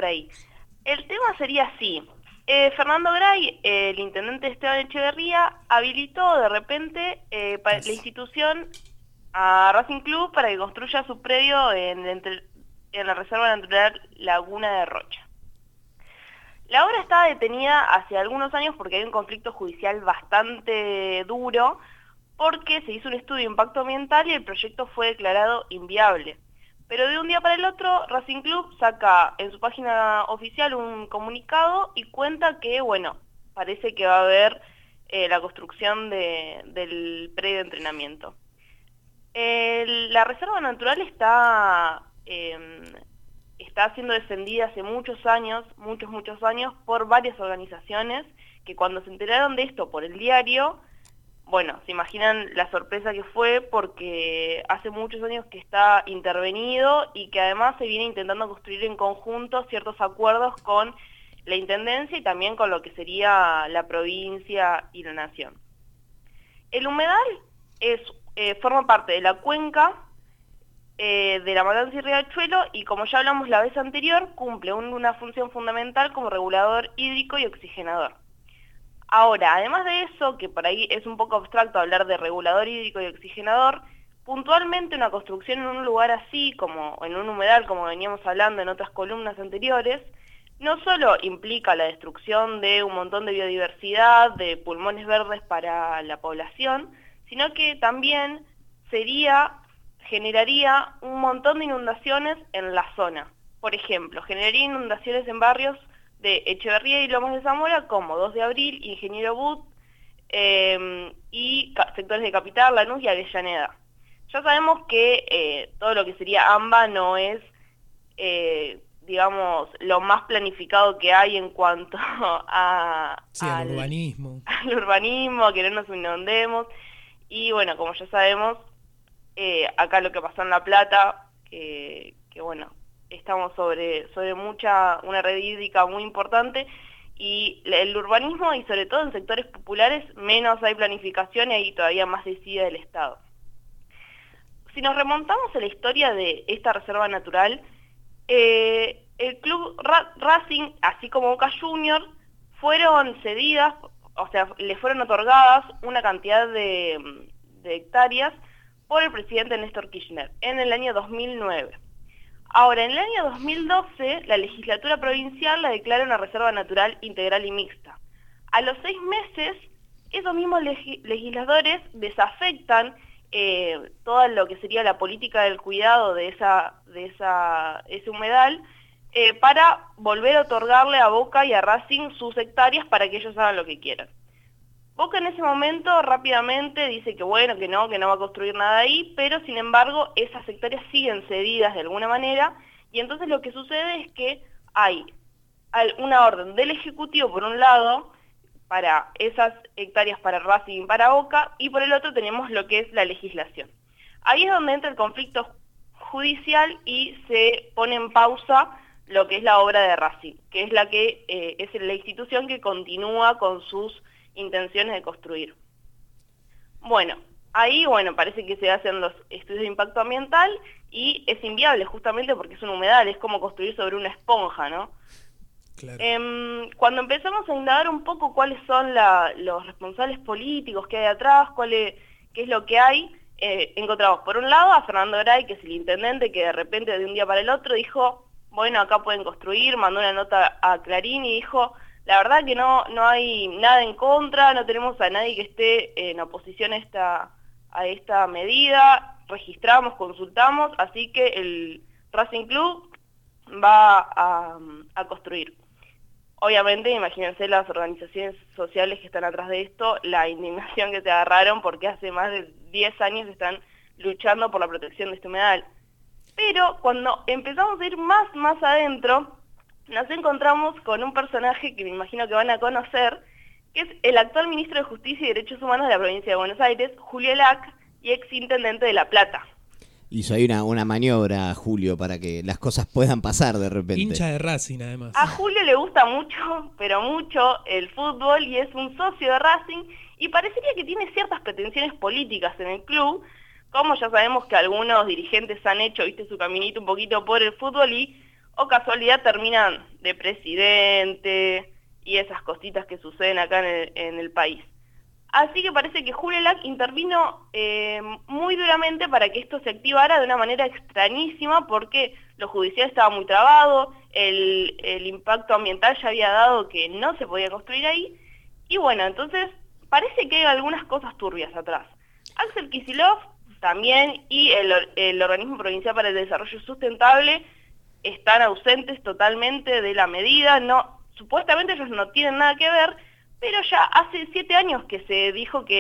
El tema sería así. Fernando Gray, el intendente Esteban Echeverría, habilitó de repente para la institución a Racing Club para que construya su predio en la Reserva Natural Laguna de Rocha. La obra estaba detenida hace algunos años porque hay un conflicto judicial bastante duro, porque se hizo un estudio de impacto ambiental y el proyecto fue declarado inviable. Pero de un día para el otro, Racing Club saca en su página oficial un comunicado y cuenta que, bueno, parece que va a haber la construcción del predio de entrenamiento. La Reserva Natural está siendo defendida hace muchos años, por varias organizaciones que cuando se enteraron de esto por el diario, bueno, se imaginan la sorpresa que fue porque hace muchos años que está intervenido y que además se viene intentando construir en conjunto ciertos acuerdos con la Intendencia y también con lo que sería la provincia y la nación. El humedal forma parte de la cuenca de la Matanza y Riachuelo y, como ya hablamos la vez anterior, cumple una función fundamental como regulador hídrico y oxigenador. Ahora, además de eso, que por ahí es un poco abstracto hablar de regulador hídrico y oxigenador, puntualmente una construcción en un lugar así, como en un humedal, como veníamos hablando en otras columnas anteriores, no solo implica la destrucción de un montón de biodiversidad, de pulmones verdes para la población, sino que también generaría un montón de inundaciones en la zona. Por ejemplo, generaría inundaciones en barrios de Echeverría y Lomas de Zamora, como 2 de Abril, Ingeniero But, y sectores de Capital, Lanús y Avellaneda. Ya sabemos que todo lo que sería AMBA no es, digamos, lo más planificado que hay en cuanto al urbanismo. Al urbanismo, a que no nos inundemos. Y bueno, como ya sabemos, acá lo que pasó en La Plata, que bueno, estamos sobre una red hídrica muy importante, y el urbanismo, y sobre todo en sectores populares, menos hay planificación y hay todavía más decide del Estado. Si nos remontamos a la historia de esta reserva natural, el club Racing, así como Boca Juniors, fueron cedidas, o sea, le fueron otorgadas una cantidad de hectáreas por el presidente Néstor Kirchner en el año 2009. Ahora, en el año 2012, la legislatura provincial la declara una reserva natural integral y mixta. A los 6 meses, esos mismos legisladores desafectan todo lo que sería la política del cuidado de ese humedal para volver a otorgarle a Boca y a Racing sus hectáreas para que ellos hagan lo que quieran. Boca en ese momento rápidamente dice que bueno, que no va a construir nada ahí, pero sin embargo esas hectáreas siguen cedidas de alguna manera, y entonces lo que sucede es que hay una orden del Ejecutivo por un lado para esas hectáreas para Racing y para Boca, y por el otro tenemos lo que es la legislación. Ahí es donde entra el conflicto judicial y se pone en pausa lo que es la obra de Racing, que es la que es la institución que continúa con sus intenciones de construir. Bueno, ahí parece que se hacen los estudios de impacto ambiental y es inviable justamente porque es un humedal, es como construir sobre una esponja, ¿no? Claro. Cuando empezamos a indagar un poco cuáles son los responsables políticos que hay atrás, qué es lo que hay, encontramos por un lado a Fernando Gray, que es el intendente que de repente de un día para el otro dijo, bueno, acá pueden construir, mandó una nota a Clarín y dijo, la verdad que no hay nada en contra, no tenemos a nadie que esté en oposición a esta medida, registramos, consultamos, así que el Racing Club va a construir. Obviamente, imagínense las organizaciones sociales que están atrás de esto, la indignación que se agarraron porque hace más de 10 años están luchando por la protección de este humedal. Pero cuando empezamos a ir más adentro, nos encontramos con un personaje que me imagino que van a conocer, que es el actual ministro de Justicia y Derechos Humanos de la provincia de Buenos Aires, Julio Lac, y ex intendente de La Plata. Hizo ahí una maniobra, Julio, para que las cosas puedan pasar de repente. Hincha de Racing, además. A Julio le gusta mucho, pero mucho, el fútbol y es un socio de Racing y parecería que tiene ciertas pretensiones políticas en el club, como ya sabemos que algunos dirigentes han hecho, su caminito un poquito por el fútbol y, o casualidad, terminan de presidente y esas cositas que suceden acá en el país. Así que parece que Julio Lac intervino muy duramente para que esto se activara de una manera extrañísima porque lo judicial estaba muy trabado, el impacto ambiental ya había dado que no se podía construir ahí, y bueno, entonces parece que hay algunas cosas turbias atrás. Axel Kicillof también y el Organismo Provincial para el Desarrollo Sustentable están ausentes totalmente de la medida, supuestamente ellos no tienen nada que ver, pero ya hace 7 años que se dijo que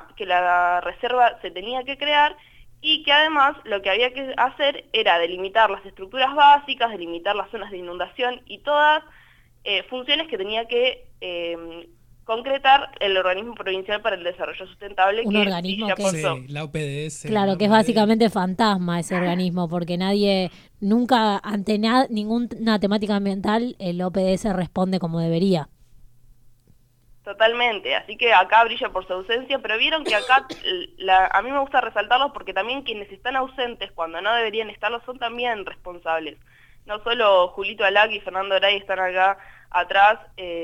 la reserva se tenía que crear y que además lo que había que hacer era delimitar las estructuras básicas, delimitar las zonas de inundación y todas funciones que tenía que concretar el Organismo Provincial para el Desarrollo Sustentable. Un organismo que sí, la OPDS. Claro, que es básicamente fantasma ese organismo, porque nunca ante ninguna temática ambiental, el OPDS responde como debería. Totalmente, así que acá brilla por su ausencia, pero vieron que acá a mí me gusta resaltarlos porque también quienes están ausentes cuando no deberían estarlo son también responsables. No solo Julito Alac y Fernando Aray están acá atrás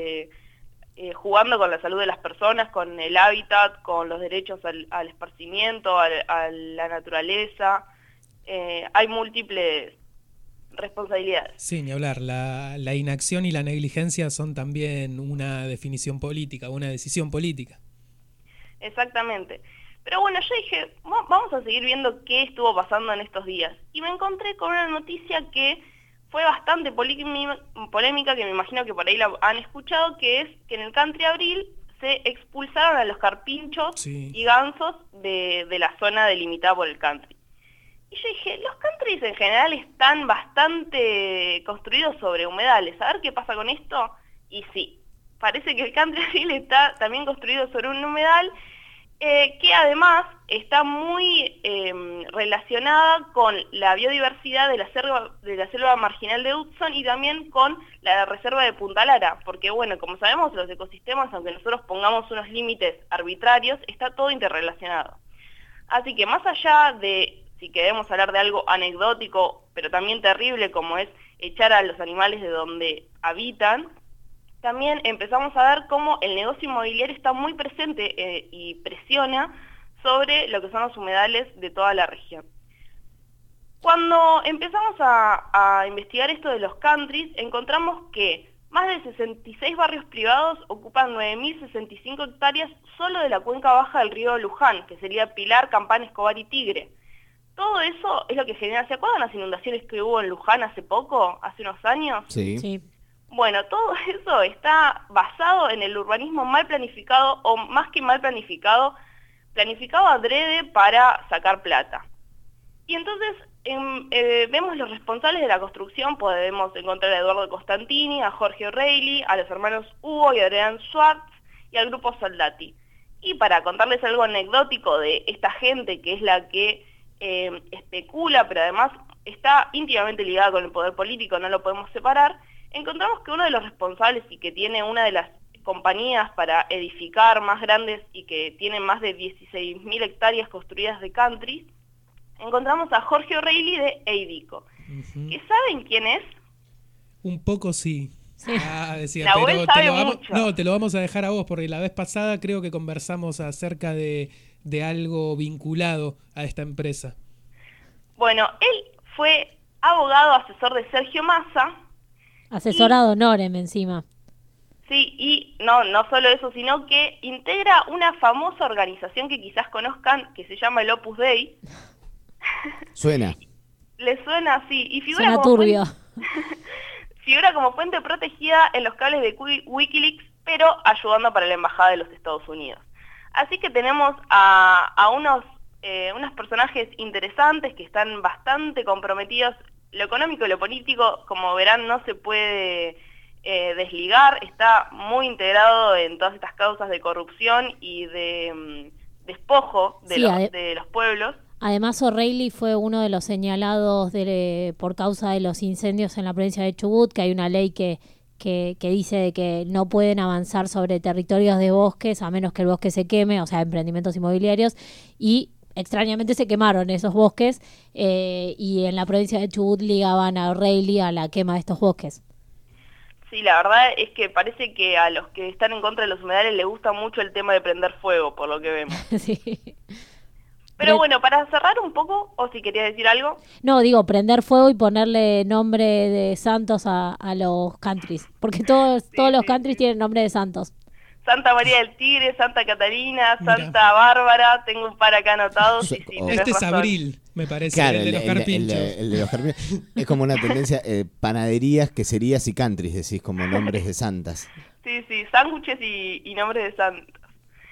jugando con la salud de las personas, con el hábitat, con los derechos al esparcimiento, a la naturaleza. Hay múltiples responsabilidades. Sí, ni hablar. La inacción y la negligencia son también una definición política, una decisión política. Exactamente. Pero bueno, yo dije, vamos a seguir viendo qué estuvo pasando en estos días. Y me encontré con una noticia que fue bastante polémica, que me imagino que por ahí la han escuchado, que es que en el Country Abril se expulsaron a los carpinchos y gansos de la zona delimitada por el country. Y yo dije, los countries en general están bastante construidos sobre humedales. A ver qué pasa con esto. Y sí, parece que el country está también construido sobre un humedal que además está muy relacionada con la biodiversidad de la selva marginal de Hudson y también con la reserva de Punta Lara. Porque bueno, como sabemos, los ecosistemas, aunque nosotros pongamos unos límites arbitrarios, está todo interrelacionado. Así que más allá de si queremos hablar de algo anecdótico, pero también terrible, como es echar a los animales de donde habitan, también empezamos a ver cómo el negocio inmobiliario está muy presente y presiona sobre lo que son los humedales de toda la región. Cuando empezamos a investigar esto de los countries, encontramos que más de 66 barrios privados ocupan 9.065 hectáreas solo de la cuenca baja del río Luján, que sería Pilar, Campana, Escobar y Tigre. Todo eso es lo que genera. ¿Se acuerdan las inundaciones que hubo en Luján hace poco, hace unos años? Sí. Bueno, todo eso está basado en el urbanismo mal planificado, o más que mal planificado, planificado adrede para sacar plata. Y entonces vemos los responsables de la construcción, podemos encontrar a Eduardo Costantini, a Jorge O'Reilly, a los hermanos Hugo y Adrián Schwartz y al grupo Soldati. Y para contarles algo anecdótico de esta gente que es la que especula, pero además está íntimamente ligada con el poder político, no lo podemos separar, encontramos que uno de los responsables y que tiene una de las compañías para edificar más grandes y que tiene más de 16.000 hectáreas construidas de country, encontramos a Jorge O'Reilly de Eidico. ¿Que saben quién es? Un poco sí. Decía, Nahuel pero sabe mucho. te lo vamos a dejar a vos, porque la vez pasada creo que conversamos acerca de algo vinculado a esta empresa. Bueno, él fue abogado asesor de Sergio Massa. Asesorado honorem encima. Sí, y no solo eso, sino que integra una famosa organización que quizás conozcan, que se llama el Opus Dei. Suena. Le suena así, y figura Suena como turbio. figura como fuente protegida en los cables de Wikileaks, pero ayudando para la Embajada de los Estados Unidos. Así que tenemos a unos personajes interesantes que están bastante comprometidos. Lo económico y lo político, como verán, no se puede desligar, está muy integrado en todas estas causas de corrupción y de despojo de los pueblos. Además, O'Reilly fue uno de los señalados por causa de los incendios en la provincia de Chubut, que hay una ley que dice de que no pueden avanzar sobre territorios de bosques a menos que el bosque se queme, o sea, emprendimientos inmobiliarios, y extrañamente se quemaron esos bosques, y en la provincia de Chubut ligaban a O'Reilly a la quema de estos bosques. Sí, la verdad es que parece que a los que están en contra de los humedales les gusta mucho el tema de prender fuego, por lo que vemos. Sí. Pero bueno, para cerrar un poco, o si querías decir algo. No, digo, prender fuego y ponerle nombre de santos a los countries, porque todos los countries tienen nombre de santos. Santa María del Tigre, Santa Catarina, Santa Bárbara, tengo un par acá anotados. Este es Abril, me parece, claro, el de los carpinchos. El de los carpinchos. Es como una tendencia, panaderías, queserías y countries, decís, como nombres de santas. Sí, sándwiches y nombres de santos.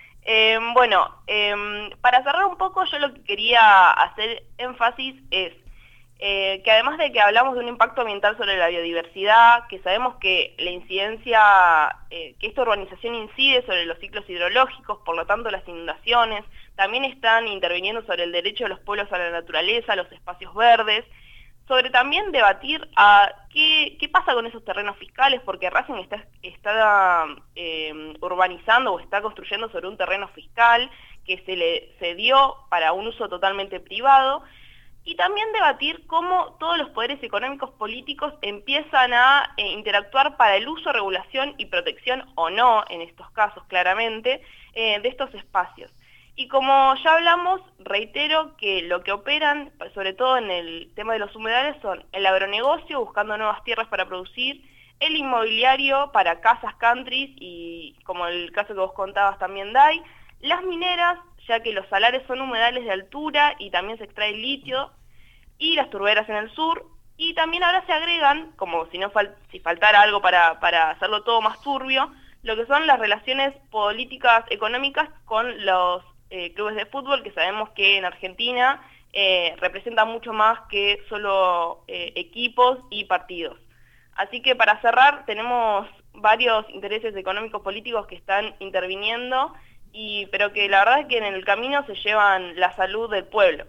Para cerrar un poco, yo lo que quería hacer énfasis es que además de que hablamos de un impacto ambiental sobre la biodiversidad, que sabemos que la incidencia, que esta urbanización incide sobre los ciclos hidrológicos, por lo tanto las inundaciones, también están interviniendo sobre el derecho de los pueblos a la naturaleza, a los espacios verdes, sobre también debatir qué pasa con esos terrenos fiscales, porque Racing está urbanizando o está construyendo sobre un terreno fiscal que se le cedió para un uso totalmente privado, y también debatir cómo todos los poderes económicos políticos empiezan a interactuar para el uso, regulación y protección, o no, en estos casos claramente, de estos espacios. Y como ya hablamos, reitero que lo que operan, sobre todo en el tema de los humedales, son el agronegocio, buscando nuevas tierras para producir, el inmobiliario para casas countries y, como el caso que vos contabas, también DAI, las mineras, ya que los salares son humedales de altura y también se extrae litio, y las turberas en el sur, y también ahora se agregan, como si faltara algo para hacerlo todo más turbio, lo que son las relaciones políticas económicas con los clubes de fútbol, que sabemos que en Argentina representan mucho más que solo equipos y partidos. Así que para cerrar, tenemos varios intereses económicos políticos que están interviniendo, pero que la verdad es que en el camino se llevan la salud del pueblo.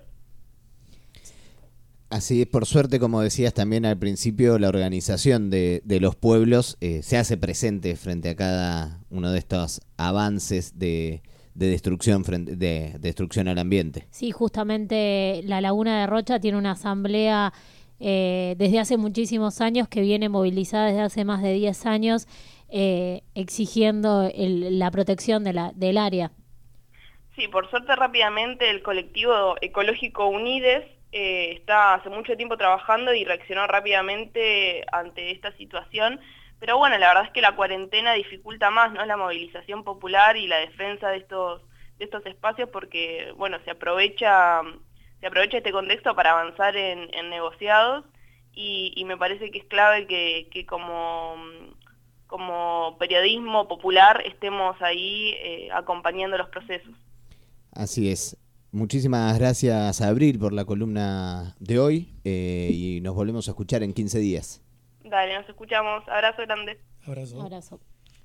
Así es, por suerte, como decías también al principio, la organización de los pueblos se hace presente frente a cada uno de estos avances de destrucción al ambiente. Sí, justamente la Laguna de Rocha tiene una asamblea desde hace muchísimos años, que viene movilizada desde hace más de 10 años, exigiendo la protección del área. Sí, por suerte rápidamente el colectivo ecológico Unides está hace mucho tiempo trabajando y reaccionó rápidamente ante esta situación, pero bueno, la verdad es que la cuarentena dificulta más, ¿no?, la movilización popular y la defensa de estos espacios, porque bueno, se aprovecha este contexto para avanzar en negociados, y me parece que es clave que como como periodismo popular estemos ahí acompañando los procesos. Así es. Muchísimas gracias, Abril, por la columna de hoy y nos volvemos a escuchar en 15 días. Dale, nos escuchamos. Abrazo grande. Abrazo.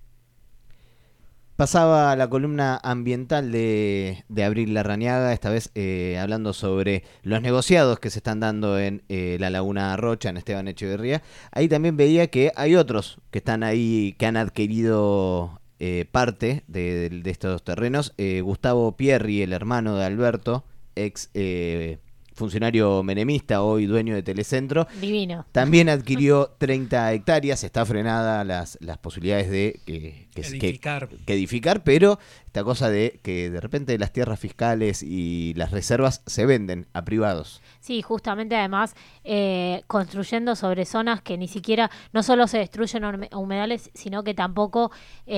Pasaba la columna ambiental de Abril Larrañaga, esta vez hablando sobre los negociados que se están dando en la Laguna Rocha, en Esteban Echeverría. Ahí también veía que hay otros que están ahí, que han adquirido parte de estos terrenos. Gustavo Pierri, el hermano de Alberto, ex funcionario menemista, hoy dueño de Telecentro. Divino. También adquirió 30 hectáreas, está frenada las posibilidades de edificar, pero esta cosa de que de repente las tierras fiscales y las reservas se venden a privados. Sí, justamente además construyendo sobre zonas que ni siquiera, no solo se destruyen humedales, sino que tampoco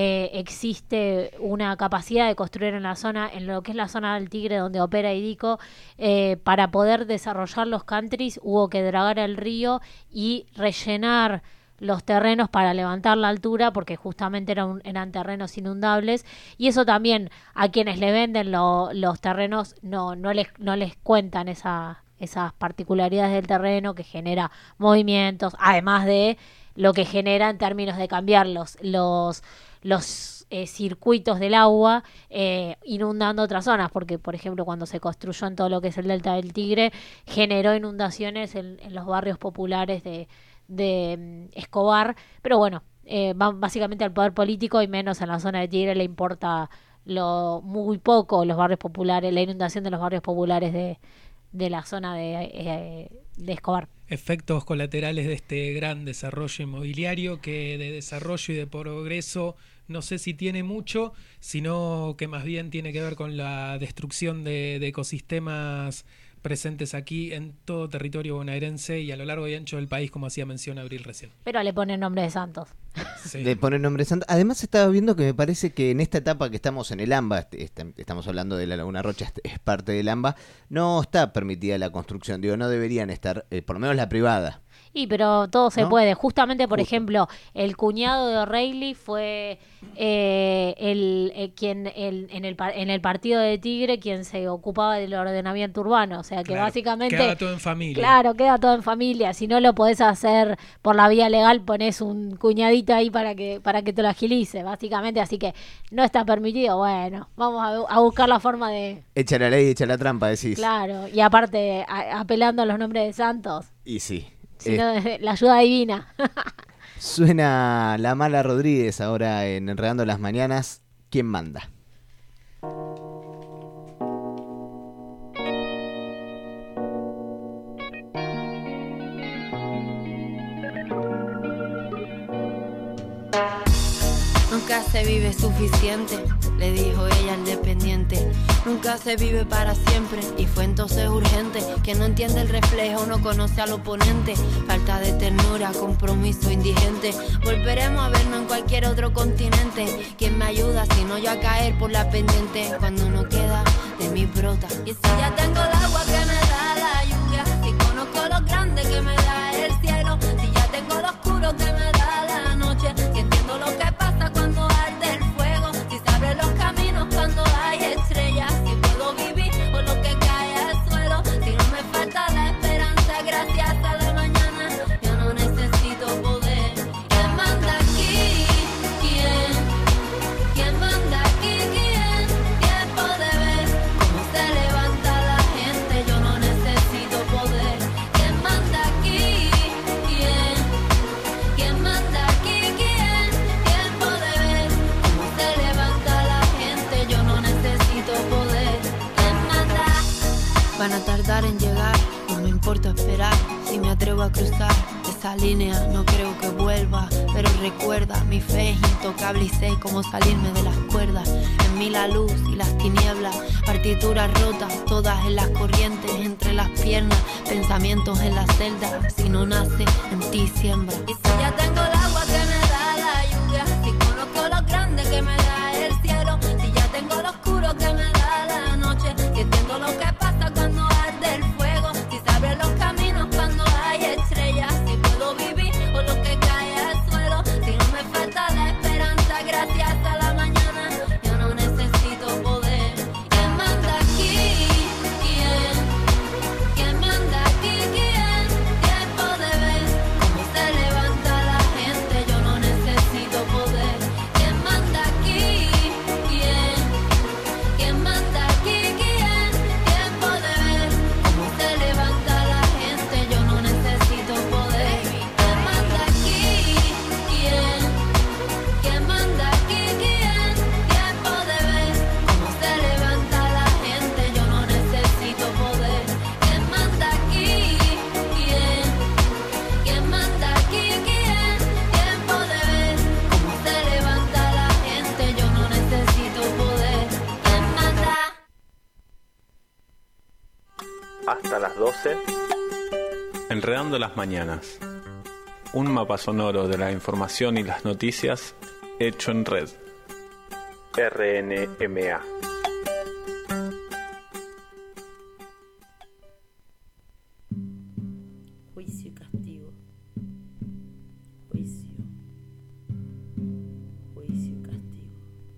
existe una capacidad de construir en la zona, en lo que es la zona del Tigre donde opera IDICO, para poder desarrollar los countries hubo que dragar el río y rellenar los terrenos para levantar la altura porque justamente eran terrenos inundables, y eso también a quienes le venden los terrenos no les cuentan esas particularidades del terreno que genera movimientos, además de lo que genera en términos de cambiar los circuitos del agua inundando otras zonas, porque por ejemplo cuando se construyó en todo lo que es el delta del Tigre generó inundaciones en los barrios populares de Escobar, pero bueno, básicamente al poder político y menos en la zona de Tigre le importa muy poco los barrios populares, la inundación de los barrios populares de la zona de Escobar. Efectos colaterales de este gran desarrollo inmobiliario que de desarrollo y de progreso no sé si tiene mucho, sino que más bien tiene que ver con la destrucción de ecosistemas presentes aquí en todo territorio bonaerense y a lo largo y ancho del país, como hacía mención Abril recién. Pero le ponen nombre de santos. Sí. Le ponen nombre de santos. Además estaba viendo que me parece que en esta etapa que estamos en el AMBA, estamos hablando de la Laguna Rocha, es parte del AMBA, no está permitida la construcción, no deberían estar, por lo menos la privada. Pero todo se puede. Justamente, por ejemplo, el cuñado de O'Reilly fue quien en el partido de Tigre quien se ocupaba del ordenamiento urbano. O sea que básicamente queda todo en familia. Claro, queda todo en familia. Si no lo podés hacer por la vía legal, ponés un cuñadito ahí para que te lo agilice, básicamente. Así que no está permitido. Bueno, vamos a buscar la forma de... Echa la ley, echa la trampa, decís. Claro, y aparte apelando a los nombres de santos. Y sí. Sino la ayuda divina. Suena La Mala Rodríguez ahora en Enredando las Mañanas. ¿Quién manda? Nunca se vive suficiente, le dijo ella al dependiente. Nunca se vive para siempre, y fue entonces urgente. Quien no entiende el reflejo no conoce al oponente. Falta de ternura, compromiso indigente. Volveremos a vernos en cualquier otro continente. ¿Quién me ayuda si no yo a caer por la pendiente? Cuando no queda de mi brota. Y si ya tengo el agua que me da la lluvia, si conozco lo grande que me da el cielo, si ya tengo lo oscuro que me da la noche, si entiendo lo que pasa cuando arde el fuego, si se abren los caminos cuando hay estrellas, si puedo vivir con lo que cae al suelo, si no me falta la esperanza gracias a la mañana, yo no necesito poder. ¿Quién manda aquí? ¿Quién manda aquí? Tiempo de ver cómo se levanta la gente, yo no necesito poder. ¿Quién manda aquí? ¿Quién manda aquí? Tiempo de ver cómo se levanta la gente, yo no necesito poder. ¿Quién manda? Van a tardar en llegar, no me importa esperar. Si me atrevo a cruzar esa línea, no creo que vuelva. Pero recuerda, mi fe es intocable y sé cómo salirme de las cuerdas. En mí la luz y las tinieblas, partituras rotas, todas en las corrientes, entre las piernas, pensamientos en la celda. Si no nace, en ti siembra. Y si ya tengo el agua que me da la lluvia, si conozco lo grande que me da el cielo, si ya tengo lo oscuro que me da la noche, si entiendo lo que pasa cuando arde el fuego, si se abren los caminos cuando hay estrellas, si puedo vivir con lo que cae al suelo, si no me falta la 12, Enredando las Mañanas. Un mapa sonoro de la información y las noticias hecho en red. RNMA. Juicio y castigo. Juicio. Juicio y castigo.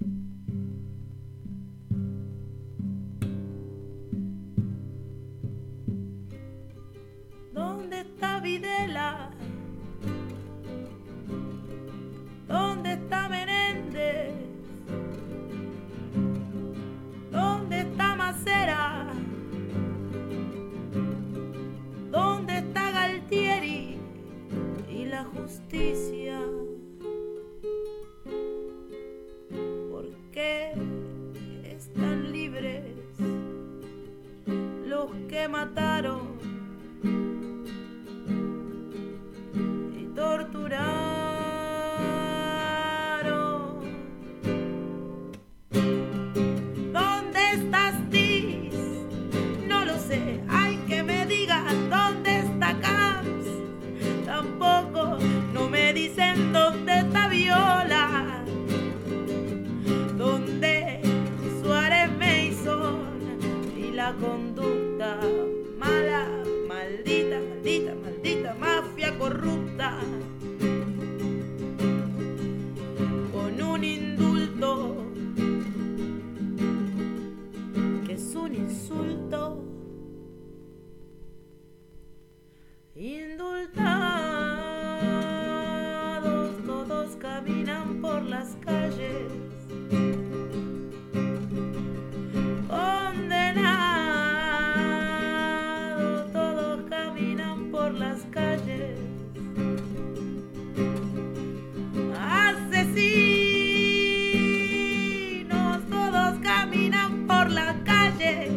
¿Dónde está Videla? ¿Dónde está Menéndez? ¿Dónde está Macera? ¿Dónde está Galtieri y la justicia? ¿Por qué están libres los que mataron y torturaron? ¿Dónde estás, Tis? No lo sé, hay que me digan dónde está Camps. Tampoco no me dicen dónde está Viola, dónde Suárez Mason y la conducta mala, maldita, maldita, maldita mafia corrupta, con un indulto que es un insulto. Indultados todos caminan por las calles, condenados todos caminan por las calles, asesinos todos caminan por las calles,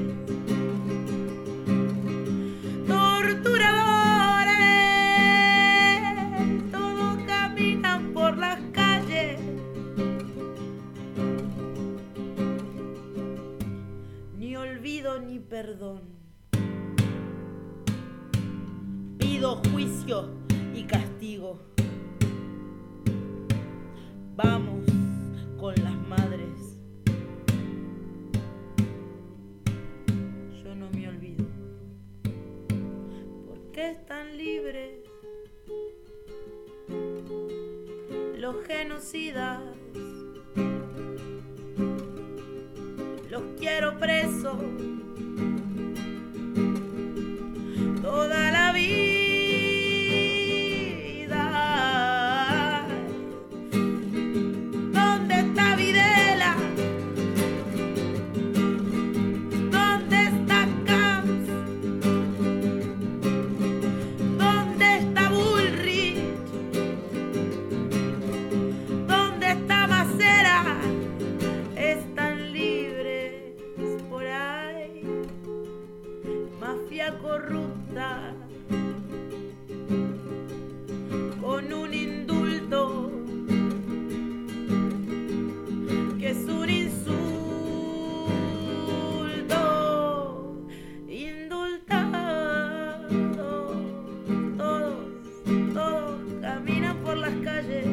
torturadores todos caminan por las calles. Ni olvido ni perdón, pido juicio y castigo. Vamos con las madres, yo no me olvido. ¿Por qué están libres los genocidas? Los quiero presos toda la vida. ¿Dónde está Videla? ¿Dónde está Camps? ¿Dónde está Bullrich? ¿Dónde está Macera? Están libres por ahí, mafia corrupta, con un indulto que es un insulto. Indultados todos caminan por las calles,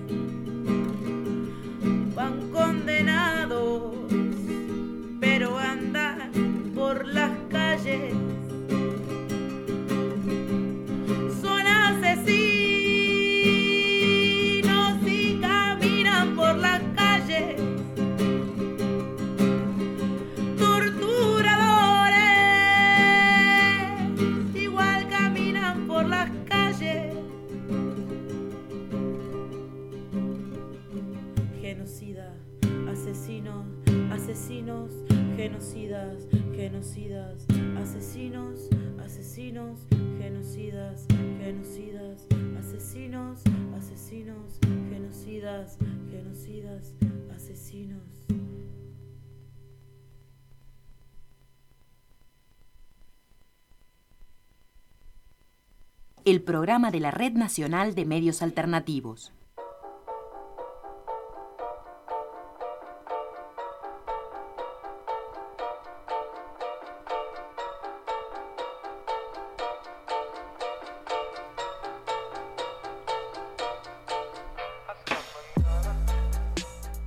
van condenados, pero andan por las calles. Son asesinos y caminan por las calles, torturadores igual caminan por las calles. Genocida, asesinos, asesinos, genocidas, genocidas, asesinos, asesinos, genocidas, genocidas, asesinos, asesinos, genocidas, genocidas, asesinos. El programa de la Red Nacional de Medios Alternativos.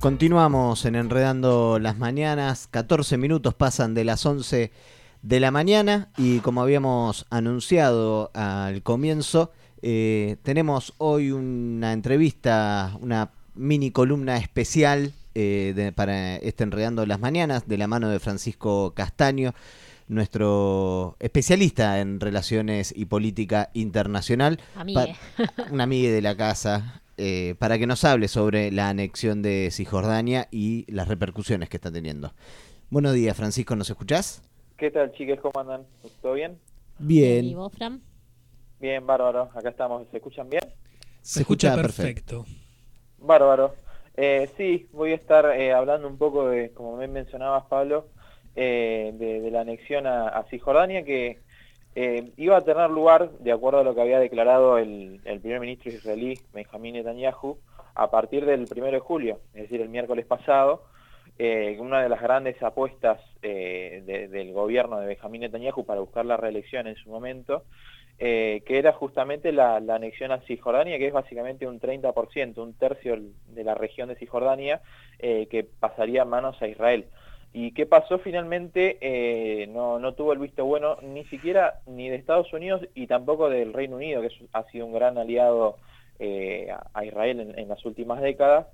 Continuamos en Enredando las Mañanas. 14 minutos pasan de las 11 de la mañana y como habíamos anunciado al comienzo, tenemos hoy una entrevista, una mini columna especial para Enredando las Mañanas, de la mano de Francisco Castaño, nuestro especialista en relaciones y política internacional. Una amiga de la casa. Para que nos hable sobre la anexión de Cisjordania y las repercusiones que está teniendo. Buenos días, Francisco, ¿nos escuchás? ¿Qué tal, chiques? ¿Cómo andan? ¿Todo bien? Bien. ¿Y vos, Fran? Bien, bárbaro. Acá estamos. ¿Se escuchan bien? Se escucha perfecto. Bárbaro. Sí, voy a estar hablando un poco de, como me mencionabas, Pablo, de la anexión a Cisjordania, que iba a tener lugar, de acuerdo a lo que había declarado el primer ministro israelí, Benjamín Netanyahu, a partir del 1 de julio, es decir, el miércoles pasado. Una de las grandes apuestas del gobierno de Benjamín Netanyahu para buscar la reelección en su momento, que era justamente la anexión a Cisjordania, que es básicamente un 30%, un tercio de la región de Cisjordania, que pasaría a manos a Israel. ¿Y qué pasó finalmente? No tuvo el visto bueno ni siquiera ni de Estados Unidos y tampoco del Reino Unido, que ha sido un gran aliado a Israel en las últimas décadas.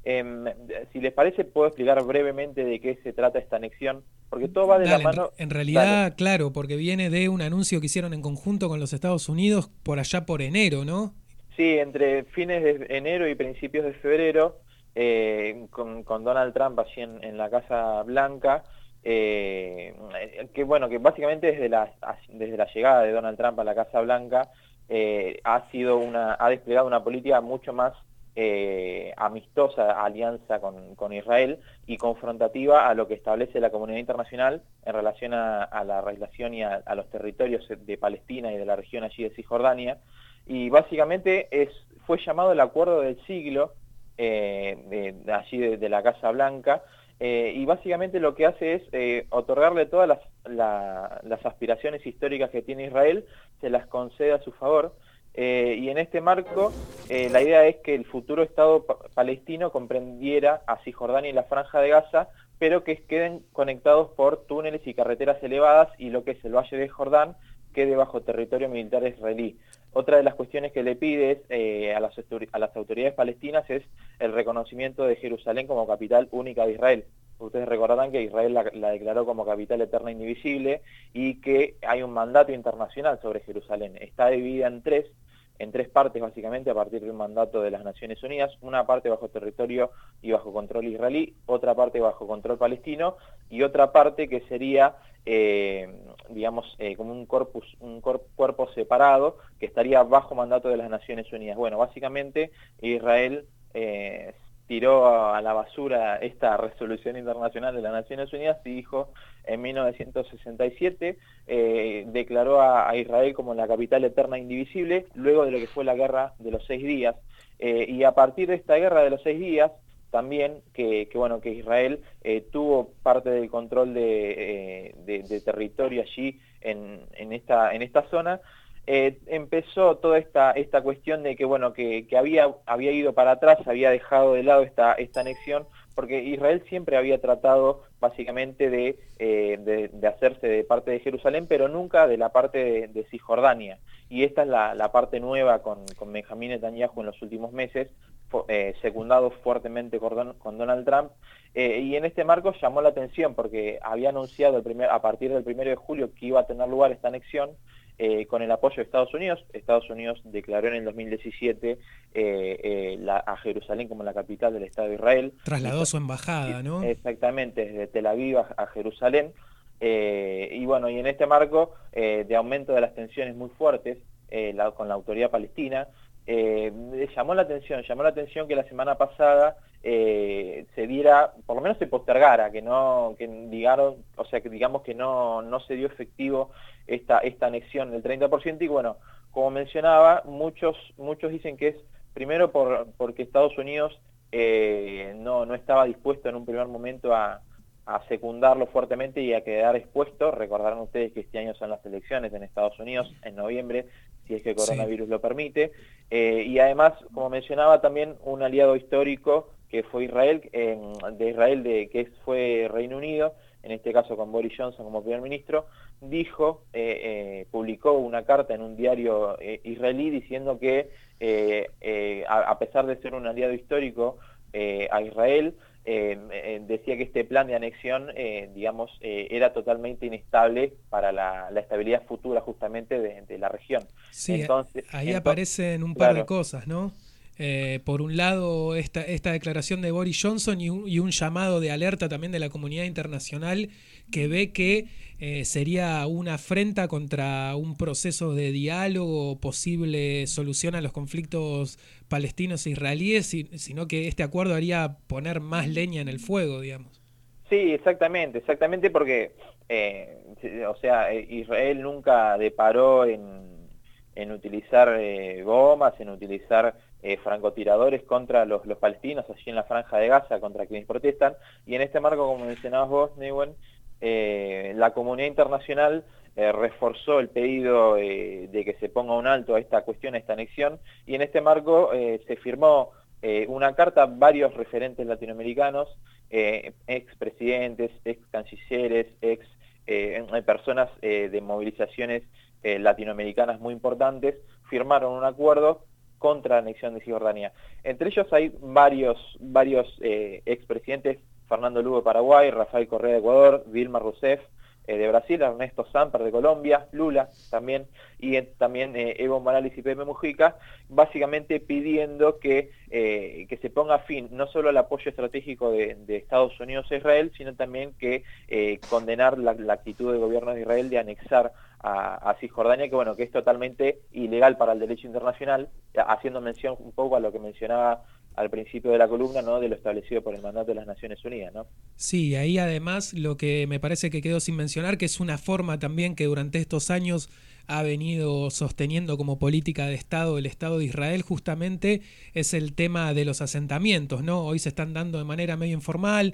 Si les parece, puedo explicar brevemente de qué se trata esta anexión, porque todo va de la mano. En realidad, claro, porque viene de un anuncio que hicieron en conjunto con los Estados Unidos por allá por enero, ¿no? Sí, entre fines de enero y principios de febrero. Con Donald Trump allí en la Casa Blanca, que básicamente desde la llegada de Donald Trump a la Casa Blanca ha desplegado una política mucho más amistosa, alianza con Israel y confrontativa a lo que establece la comunidad internacional en relación a la relación y a los territorios de Palestina y de la región allí de Cisjordania. Y básicamente fue llamado el acuerdo del siglo allí de la Casa Blanca, y básicamente lo que hace es otorgarle todas las aspiraciones históricas que tiene Israel, se las concede a su favor, y en este marco la idea es que el futuro Estado palestino comprendiera a Cisjordania y la Franja de Gaza, pero que queden conectados por túneles y carreteras elevadas, y lo que es el Valle de Jordán quede bajo territorio militar israelí. Otra de las cuestiones que le pide a las autoridades palestinas es el reconocimiento de Jerusalén como capital única de Israel. Ustedes recordarán que Israel la declaró como capital eterna e indivisible y que hay un mandato internacional sobre Jerusalén. Está dividida en tres partes básicamente a partir de un mandato de las Naciones Unidas, una parte bajo territorio y bajo control israelí, otra parte bajo control palestino y otra parte que sería como un cuerpo separado que estaría bajo mandato de las Naciones Unidas. Bueno, básicamente Israel tiró a la basura esta resolución internacional de las Naciones Unidas y dijo en 1967, declaró a Israel como la capital eterna e indivisible, luego de lo que fue la guerra de los 6 días. Y a partir de esta guerra de los 6 días, también que Israel tuvo parte del control de territorio allí en esta zona, empezó toda esta cuestión de que había ido para atrás, había dejado de lado esta anexión, porque Israel siempre había tratado básicamente de hacerse de parte de Jerusalén, pero nunca de la parte de Cisjordania. Y esta es la parte nueva con Benjamín Netanyahu en los últimos meses, secundado fuertemente con Donald Trump, y en este marco llamó la atención porque había anunciado a partir del 1 de julio que iba a tener lugar esta anexión, con el apoyo de Estados Unidos. Estados Unidos declaró en el 2017 a Jerusalén como la capital del Estado de Israel. Trasladó su embajada, ¿no? Exactamente, desde Tel Aviv a Jerusalén. Y en este marco de aumento de las tensiones muy fuertes con la autoridad palestina, llamó la atención que la semana pasada se diera, por lo menos se postergara, que digamos que no se dio efectivo esta anexión del 30%, y como mencionaba, muchos dicen que es primero porque Estados Unidos no estaba dispuesto en un primer momento a secundarlo fuertemente y a quedar expuesto. Recordarán ustedes que este año son las elecciones en Estados Unidos, en noviembre, si es que el coronavirus lo permite, y además, como mencionaba, también un aliado histórico que fue Israel, que fue Reino Unido, en este caso con Boris Johnson como primer ministro, publicó una carta en un diario israelí diciendo que a pesar de ser un aliado histórico a Israel, decía que este plan de anexión, era totalmente inestable para la estabilidad futura justamente de la región. Sí, ahí aparecen un par de cosas, ¿no? Por un lado, esta declaración de Boris Johnson y un llamado de alerta también de la comunidad internacional que ve que sería una afrenta contra un proceso de diálogo, posible solución a los conflictos palestinos e israelíes, sino que este acuerdo haría poner más leña en el fuego, digamos. Sí, exactamente, porque Israel nunca deparó en utilizar bombas, en utilizar francotiradores contra los palestinos allí en la Franja de Gaza, contra quienes protestan, y en este marco, como mencionabas vos, Neuwen, la comunidad internacional reforzó el pedido de que se ponga un alto a esta cuestión, a esta anexión, y en este marco se firmó una carta, varios referentes latinoamericanos, expresidentes, ex cancilleres, personas de movilizaciones latinoamericanas muy importantes, firmaron un acuerdo contra la anexión de Cisjordania. Entre ellos hay varios expresidentes: Fernando Lugo de Paraguay, Rafael Correa de Ecuador, Dilma Rousseff de Brasil, Ernesto Samper de Colombia, Lula también, y también Evo Morales y Pepe Mujica, básicamente pidiendo que se ponga fin no solo al apoyo estratégico de Estados Unidos a Israel, sino también que condenar la actitud del gobierno de Israel de anexar a Cisjordania, que es totalmente ilegal para el derecho internacional, haciendo mención un poco a lo que mencionaba al principio de la columna, ¿no?, de lo establecido por el mandato de las Naciones Unidas, ¿no? Sí, ahí además lo que me parece que quedó sin mencionar, que es una forma también que durante estos años ha venido sosteniendo como política de Estado el Estado de Israel, justamente es el tema de los asentamientos, ¿no? Hoy se están dando de manera medio informal,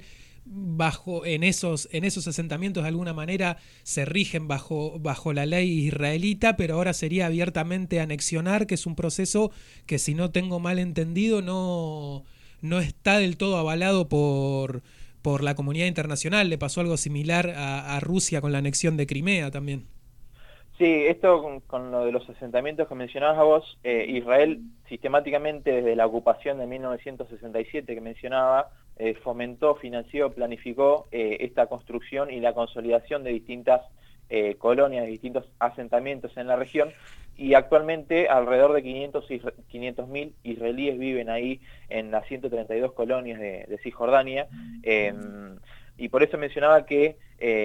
en esos asentamientos de alguna manera se rigen bajo la ley israelita, pero ahora sería abiertamente anexionar, que es un proceso que, si no tengo mal entendido, no está del todo avalado por la comunidad internacional. Le pasó algo similar a Rusia con la anexión de Crimea también. Sí, esto con lo de los asentamientos que mencionabas a vos, Israel sistemáticamente desde la ocupación de 1967 que mencionaba, fomentó, financió, planificó esta construcción y la consolidación de distintas colonias, de distintos asentamientos en la región, y actualmente alrededor de 500.000 israelíes viven ahí en las 132 colonias de Cisjordania, y por eso mencionaba que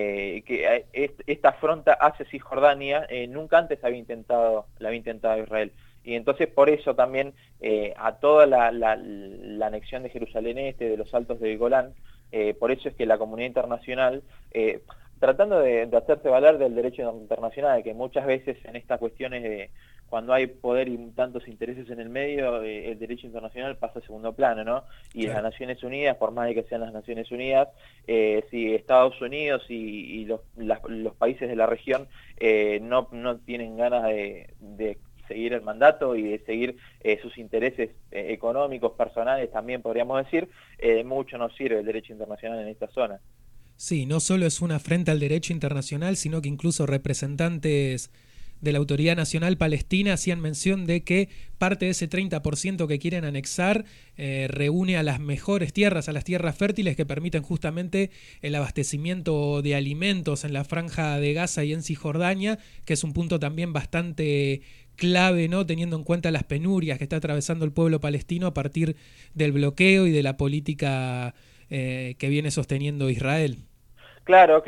esta afronta hacia Cisjordania nunca antes la había intentado Israel. Y entonces por eso también a toda la anexión de Jerusalén Este, de los Altos del Golán, por eso es que la comunidad internacional, tratando de hacerse valer del derecho internacional, que muchas veces en estas cuestiones cuando hay poder y tantos intereses en el medio, el derecho internacional pasa a segundo plano, ¿no? Y claro, las Naciones Unidas, por más de que sean las Naciones Unidas, si Estados Unidos y los países de la región no tienen ganas de seguir el mandato y de seguir sus intereses económicos, personales, también podríamos decir, mucho nos sirve el derecho internacional en esta zona. Sí, no solo es una afrenta al derecho internacional, sino que incluso representantes de la Autoridad Nacional Palestina hacían mención de que parte de ese 30% que quieren anexar reúne a las mejores tierras, a las tierras fértiles que permiten justamente el abastecimiento de alimentos en la Franja de Gaza y en Cisjordania, que es un punto también bastante clave, ¿no?, teniendo en cuenta las penurias que está atravesando el pueblo palestino a partir del bloqueo y de la política que viene sosteniendo Israel. Claro,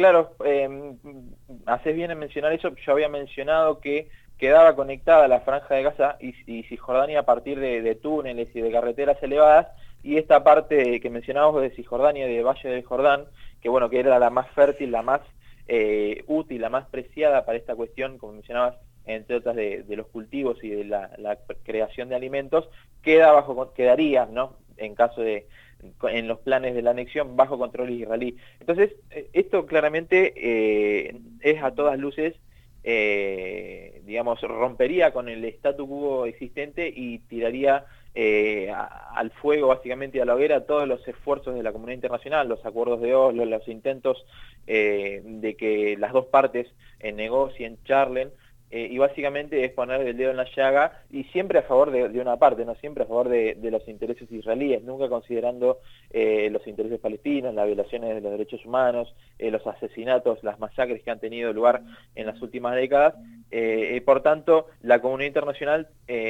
haces bien en mencionar eso. Yo había mencionado que quedaba conectada la Franja de Gaza y Cisjordania a partir de túneles y de carreteras elevadas, y esta parte que mencionábamos de Cisjordania, de Valle del Jordán, que era la más fértil, la más útil, la más preciada para esta cuestión, como mencionabas, entre otras de los cultivos y de la creación de alimentos, quedaría, ¿no?, en caso en los planes de la anexión, bajo control israelí. Entonces, esto claramente es a todas luces, rompería con el statu quo existente y tiraría al fuego, básicamente a la hoguera, todos los esfuerzos de la comunidad internacional, los acuerdos de Oslo, los intentos de que las dos partes negocien, charlen, y básicamente es poner el dedo en la llaga, y siempre a favor de una parte, no siempre a favor de los intereses israelíes, nunca considerando los intereses palestinos, las violaciones de los derechos humanos, los asesinatos, las masacres que han tenido lugar en las últimas décadas. Por tanto, la comunidad internacional,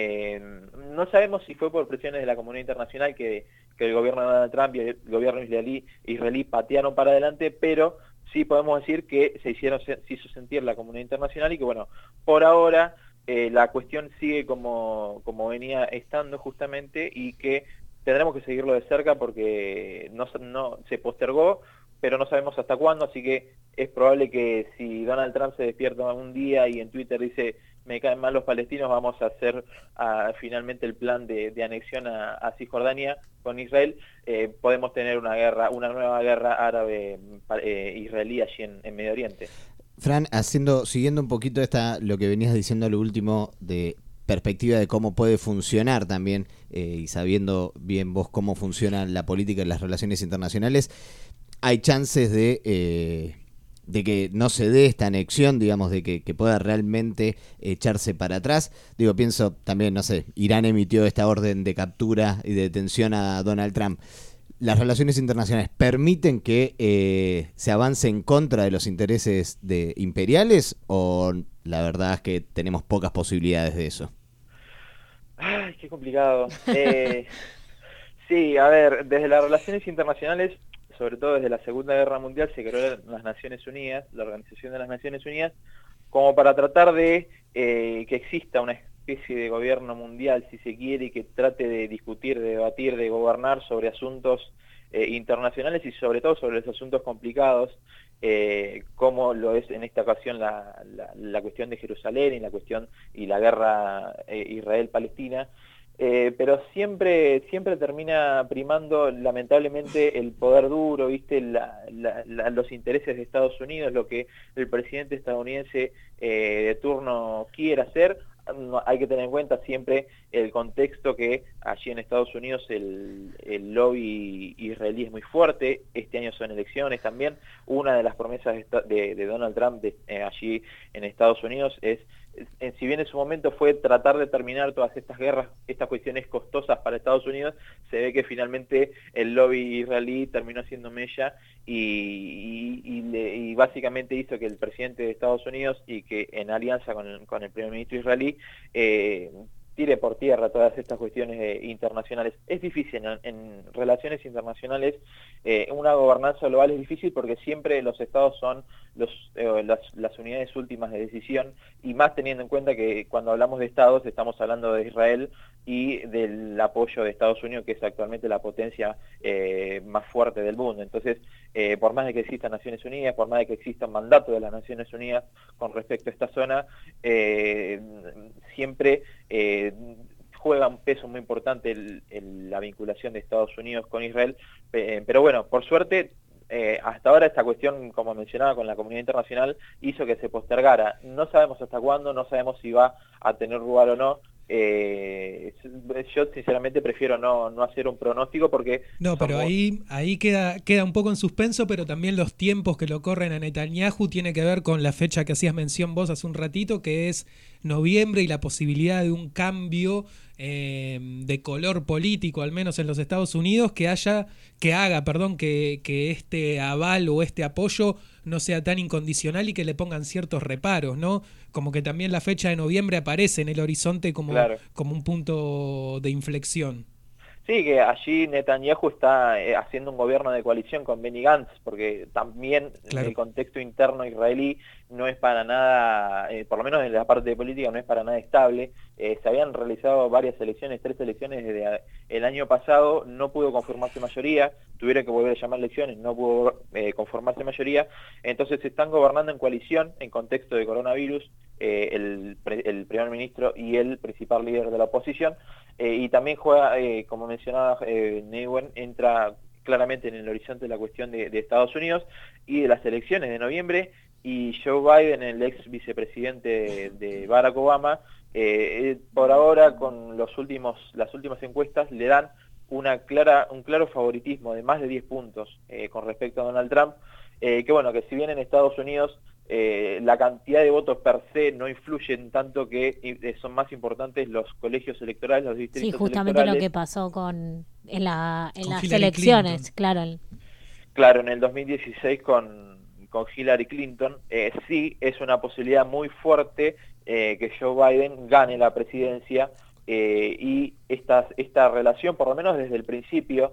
no sabemos si fue por presiones de la comunidad internacional que el gobierno de Donald Trump y el gobierno israelí patearon para adelante, pero sí podemos decir que se hizo sentir la comunidad internacional y que, bueno, por ahora la cuestión sigue como venía estando justamente, y que tendremos que seguirlo de cerca porque no se postergó, pero no sabemos hasta cuándo, así que es probable que si Donald Trump se despierta un día y en Twitter dice me caen mal los palestinos, vamos a hacer finalmente el plan de anexión a Cisjordania con Israel, podemos tener una nueva guerra árabe-israelí allí en Medio Oriente. Fran, siguiendo un poquito lo que venías diciendo a lo último de perspectiva de cómo puede funcionar también, y sabiendo bien vos cómo funciona la política y las relaciones internacionales, hay chances de que no se dé esta anexión, digamos, de que pueda realmente echarse para atrás. Digo, pienso también, no sé, Irán emitió esta orden de captura y de detención a Donald Trump. ¿Las relaciones internacionales permiten que se avance en contra de los intereses imperiales, o la verdad es que tenemos pocas posibilidades de eso? Ay, qué complicado. Sí, a ver, desde las relaciones internacionales, sobre todo desde la Segunda Guerra Mundial, se creó las Naciones Unidas, la Organización de las Naciones Unidas, como para tratar de que exista una especie de gobierno mundial, si se quiere, y que trate de discutir, de debatir, de gobernar sobre asuntos internacionales y sobre todo sobre los asuntos complicados, como lo es en esta ocasión la cuestión de Jerusalén y la guerra Israel-Palestina. Pero siempre termina primando lamentablemente el poder duro, ¿viste? Los intereses de Estados Unidos, lo que el presidente estadounidense de turno quiere hacer. Hay que tener en cuenta siempre el contexto que allí en Estados Unidos el lobby israelí es muy fuerte. Este año son elecciones también. Una de las promesas de Donald Trump allí en Estados Unidos es, si bien en su momento fue tratar de terminar todas estas guerras, estas cuestiones costosas para Estados Unidos, se ve que finalmente el lobby israelí terminó haciendo mella y básicamente hizo que el presidente de Estados Unidos, y que en alianza con el primer ministro israelí, tire por tierra todas estas cuestiones internacionales. Es difícil en relaciones internacionales, una gobernanza global es difícil porque siempre los estados son las unidades últimas de decisión, y más teniendo en cuenta que cuando hablamos de estados estamos hablando de Israel y del apoyo de Estados Unidos, que es actualmente la potencia más fuerte del mundo. Entonces, por más de que existan Naciones Unidas, por más de que exista un mandato de las Naciones Unidas con respecto a esta zona, siempre juega un peso muy importante la vinculación de Estados Unidos con Israel, pero bueno, por suerte, hasta ahora esta cuestión, como mencionaba, con la comunidad internacional hizo que se postergara. No sabemos hasta cuándo, no sabemos si va a tener lugar o no. Yo sinceramente prefiero no hacer un pronóstico porque... No, pero ahí queda un poco en suspenso, pero también los tiempos que lo corren a Netanyahu tiene que ver con la fecha que hacías mención vos hace un ratito, que es noviembre, y la posibilidad de un cambio de color político, al menos en los Estados Unidos, que haga que este aval o este apoyo no sea tan incondicional y que le pongan ciertos reparos, ¿no? Como que también la fecha de noviembre aparece en el horizonte como un punto de inflexión. Sí, que allí Netanyahu está haciendo un gobierno de coalición con Benny Gantz, porque también el contexto interno israelí no es para nada, por lo menos en la parte de política, no es para nada estable. Se habían realizado varias elecciones, 3 elecciones desde el año pasado, no pudo conformarse mayoría, tuvieron que volver a llamar elecciones, no pudo conformarse mayoría, entonces se están gobernando en coalición en contexto de coronavirus, el primer ministro y el principal líder de la oposición, y también juega, como mencionaba Neuen, entra claramente en el horizonte la cuestión de Estados Unidos y de las elecciones de noviembre, y Joe Biden, el ex vicepresidente de Barack Obama, Por ahora, con las últimas encuestas, le dan un claro favoritismo de más de 10 puntos con respecto a Donald Trump, que bueno, que si bien en Estados Unidos la cantidad de votos per se no influyen tanto, que son más importantes los colegios electorales, los distritos Sí, justamente electorales. lo que pasó en las Hillary elecciones, Clinton. claro. Claro, en el 2016 con Hillary Clinton, sí es una posibilidad muy fuerte que Joe Biden gane la presidencia, y esta relación, por lo menos desde el principio,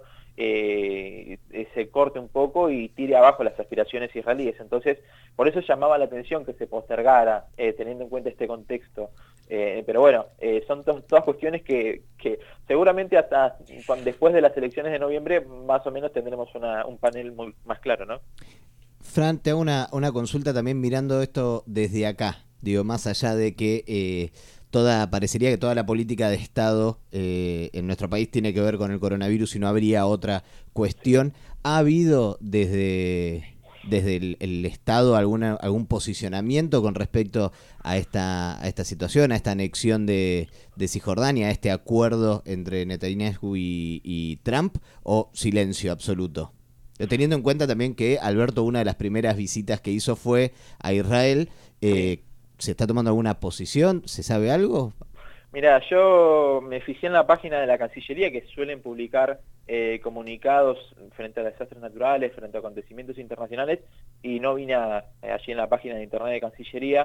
se corte un poco y tire abajo las aspiraciones israelíes. Entonces, por eso llamaba la atención que se postergara, teniendo en cuenta este contexto. Pero bueno, son todas cuestiones que seguramente hasta después de las elecciones de noviembre más o menos tendremos un panel más claro, ¿no? Fran, te hago una consulta también mirando esto desde acá. Digo, más allá de que parecería que toda la política de Estado en nuestro país tiene que ver con el coronavirus y no habría otra cuestión. ¿Ha habido desde el Estado algún posicionamiento con respecto a esta situación, a esta anexión de Cisjordania, a este acuerdo entre Netanyahu y Trump, o silencio absoluto? Teniendo en cuenta también que Alberto, una de las primeras visitas que hizo fue a Israel, ¿se está tomando alguna posición? ¿Se sabe algo? Mira, yo me fijé en la página de la Cancillería, que suelen publicar comunicados frente a desastres naturales, frente a acontecimientos internacionales, y no vi nada allí en la página de internet de Cancillería.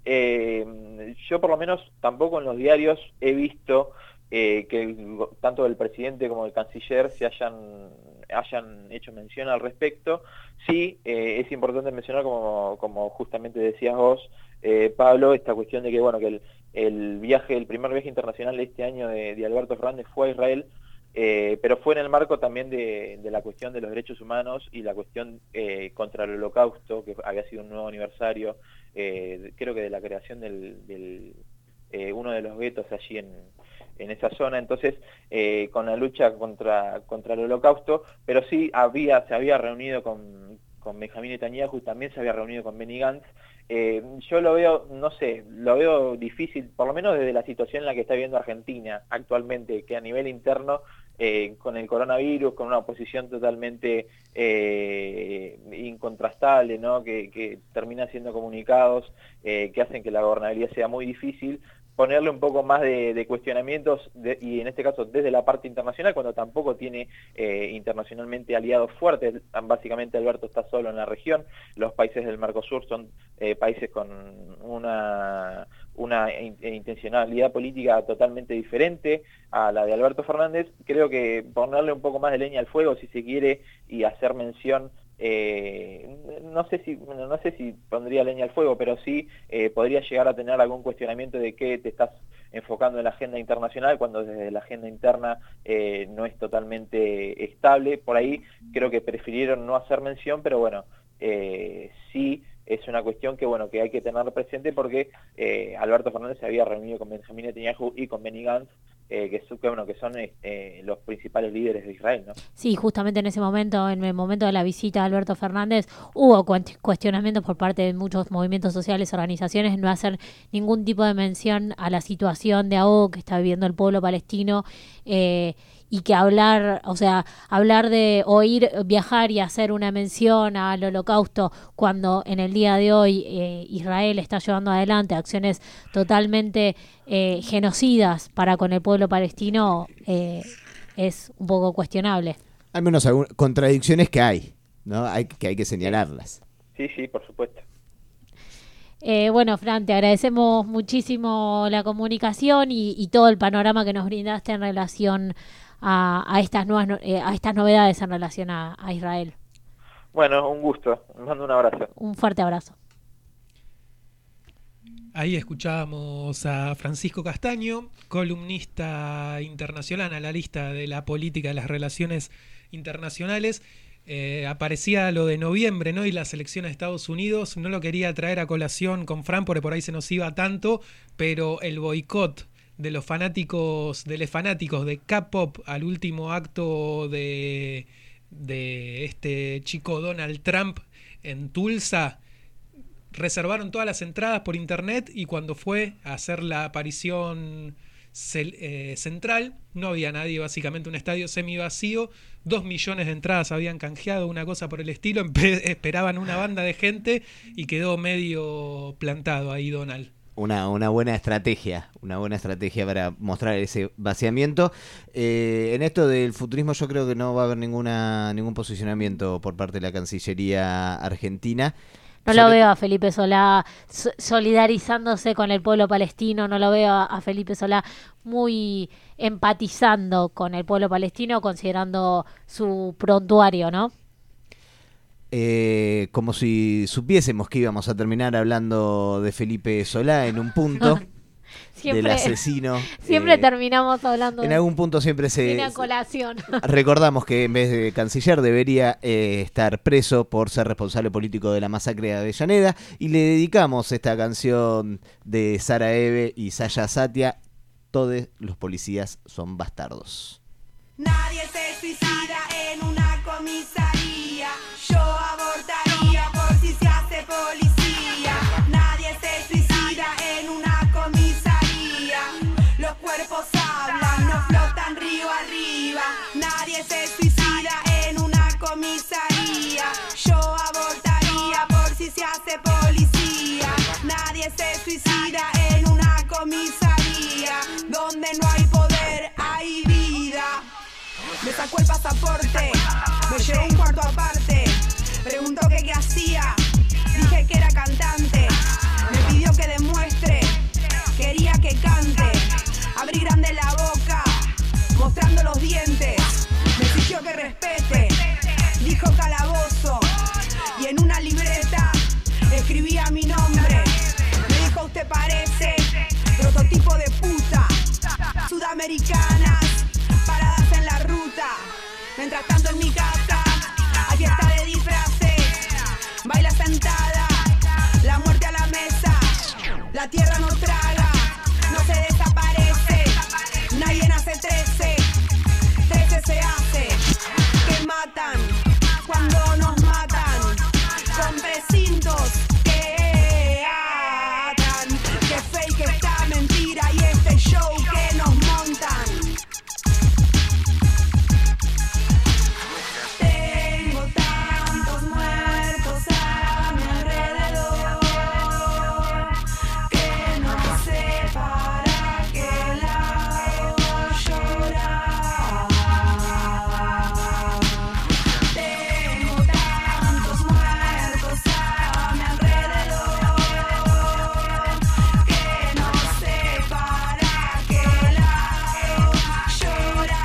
Yo por lo menos tampoco en los diarios he visto que tanto el presidente como el canciller se hayan hecho mención al respecto. Sí, es importante mencionar, como justamente decías vos, Pablo, esta cuestión de que bueno, que el primer viaje internacional de este año de Alberto Fernández fue a Israel, pero fue en el marco también de la cuestión de los derechos humanos y la cuestión contra el Holocausto, que había sido un nuevo aniversario, creo que de la creación del uno de los guetos allí en esa zona. Entonces, con la lucha contra el Holocausto, pero sí se había reunido con Benjamín Netanyahu, también se había reunido con Benny Gantz. Yo lo veo, no sé, lo veo difícil, por lo menos desde la situación en la que está viviendo Argentina actualmente, que a nivel interno, con el coronavirus, con una oposición totalmente incontrastable, ¿no? que termina siendo comunicados que hacen que la gobernabilidad sea muy difícil, ponerle un poco más de cuestionamientos, y en este caso desde la parte internacional, cuando tampoco tiene internacionalmente aliados fuertes. Básicamente Alberto está solo en la región. Los países del Mercosur son países con una intencionalidad política totalmente diferente a la de Alberto Fernández. Creo que ponerle un poco más de leña al fuego, si se quiere, y hacer mención, no sé si pondría leña al fuego, pero sí podría llegar a tener algún cuestionamiento de qué te estás enfocando en la agenda internacional, cuando desde la agenda interna no es totalmente estable. Por ahí creo que prefirieron no hacer mención, pero bueno, sí es una cuestión que bueno, que hay que tener presente, porque Alberto Fernández se había reunido con Benjamín Netanyahu y con Benny Gantz, que son los principales líderes de Israel, ¿no? Sí, justamente en el momento de la visita de Alberto Fernández, hubo cuestionamientos por parte de muchos movimientos sociales, organizaciones, en no hacer ningún tipo de mención a la situación de ahogo que está viviendo el pueblo palestino, y que hablar de viajar y hacer una mención al Holocausto, cuando en el día de hoy Israel está llevando adelante acciones totalmente genocidas para con el pueblo palestino, es un poco cuestionable. Al menos algunas contradicciones que hay, ¿no? Hay que señalarlas. Sí, por supuesto. Bueno, Fran, te agradecemos muchísimo la comunicación y todo el panorama que nos brindaste en relación a estas novedades en relación a Israel. Bueno, un gusto. Les mando un abrazo. Un fuerte abrazo. Ahí escuchábamos a Francisco Castaño, columnista internacional, analista de la política de las relaciones internacionales. Aparecía lo de noviembre, ¿no? Y las elecciones de Estados Unidos. No lo quería traer a colación con Fran porque por ahí se nos iba tanto, pero el boicot de los fanáticos de K-pop al último acto de este chico Donald Trump en Tulsa reservaron todas las entradas por internet y cuando fue a hacer la aparición central no había nadie, básicamente un estadio semivacío, 2 millones de entradas habían canjeado, una cosa por el estilo, esperaban una banda de gente y quedó medio plantado ahí Donald. Una buena estrategia para mostrar ese vaciamiento. En esto del futurismo yo creo que no va a haber ningún posicionamiento por parte de la Cancillería argentina. No lo veo a Felipe Solá solidarizándose con el pueblo palestino, no lo veo a Felipe Solá muy empatizando con el pueblo palestino, considerando su prontuario, ¿no? Como si supiésemos que íbamos a terminar hablando de Felipe Solá en un punto. Del asesino. Siempre terminamos hablando en algún punto siempre se viene a colación. Recordamos que en vez de canciller debería estar preso por ser responsable político de la masacre de Avellaneda, y le dedicamos esta canción de Sara Eve y Saya Satia, Todos los policías son bastardos. Nadie se suicida en una comisaría. Yo abortaría por si se hace policía. Nadie se suicida en una comisaría. Los cuerpos hablan, no flotan río arriba. Nadie se suicida en una comisaría. Yo abortaría por si se hace policía. Nadie se suicida en una comisaría. Donde no hay poder, hay vida. Me sacó el pasaporte, me llevó un cuarto aparte. Preguntó que qué hacía, dije que era cantante. Me pidió que demuestre, quería que cante. Abrí grande la boca, mostrando los dientes. Me exigió que respete, dijo calabozo. Y en una libreta escribía mi nombre. Me dijo usted parece prototipo de puta. Sudamericanas, paradas en la ruta. Mientras tanto en mi casa hay fiesta de disfraces. Baila sentada, la muerte a la mesa. La tierra no traga, no se desaparece. Nadie nace 13, 13 se hace. Que matan cuando nos matan. Con precintos que atan. Que fake esta mentira y este show que nos montan. Tengo tantos muertos a mi alrededor que no sé para qué lado llorar. Tengo tantos muertos a mi alrededor que no sé para qué lado llorar.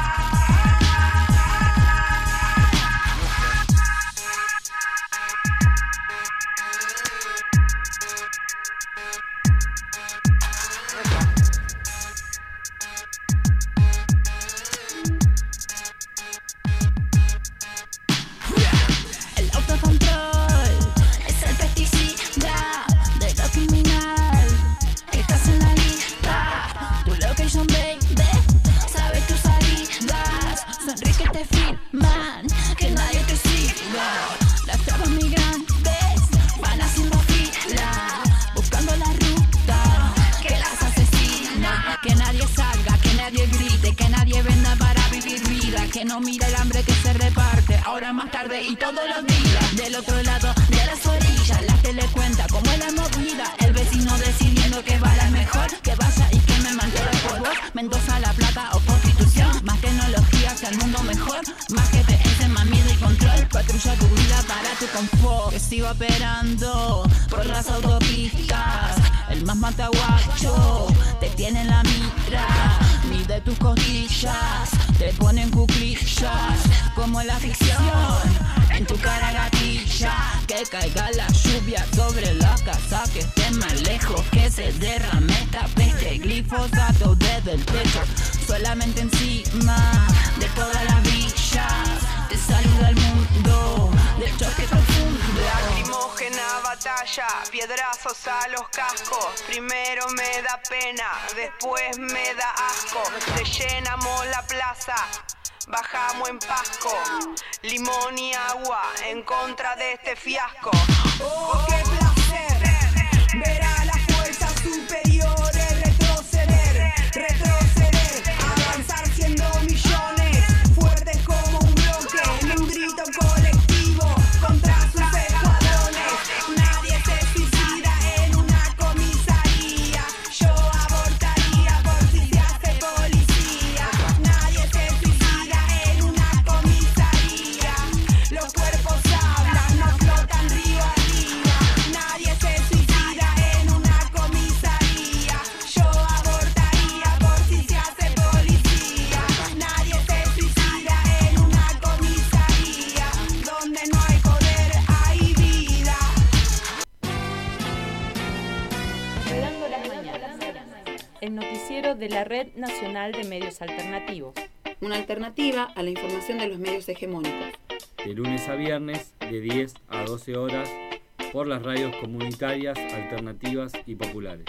El autocontrol es el pesticida de lo criminal. Estás en la lista, tu location baby, sabes tus salidas. Sonríe que te filman, que nadie te siga. Las trabas migrantes van haciendo fila, buscando la ruta que las asesina. Que nadie salga, que nadie grite, que nadie venda para vivir vida. Que no mira el hambre que se reparte, ahora más tarde y todos los días. Del otro lado de las orillas, la tele cuenta cómo es la movida. El vecino decidiendo que bala es mejor, que vaya y que me mantenga por vos. Mendoza, La Plata o Constitución. Más tecnología hacia el mundo mejor, más GPS, más miedo y control. Patrulla tu vida para tu confort. Que sigo operando por las autopistas. El más mataguacho te tiene en la mira. Mide tus costillas, te ponen cuclillas como en la ficción. En tu cara gatilla, que caiga la lluvia sobre la casa, que esté más lejos, que se derrame esta peste. Glifosato desde el techo, solamente encima de todas las villas. Te saluda el mundo del choque profundo. Lacrimógena batalla, piedrazos a los cascos. Primero me da pena, después me da asco. Rellenamos la plaza, bajamos en Pasco. Limón y agua en contra de este fiasco. Oh, qué placer noticiero de la Red Nacional de Medios Alternativos. Una alternativa a la información de los medios hegemónicos. De lunes a viernes, de 10 a 12 horas, por las radios comunitarias, alternativas y populares.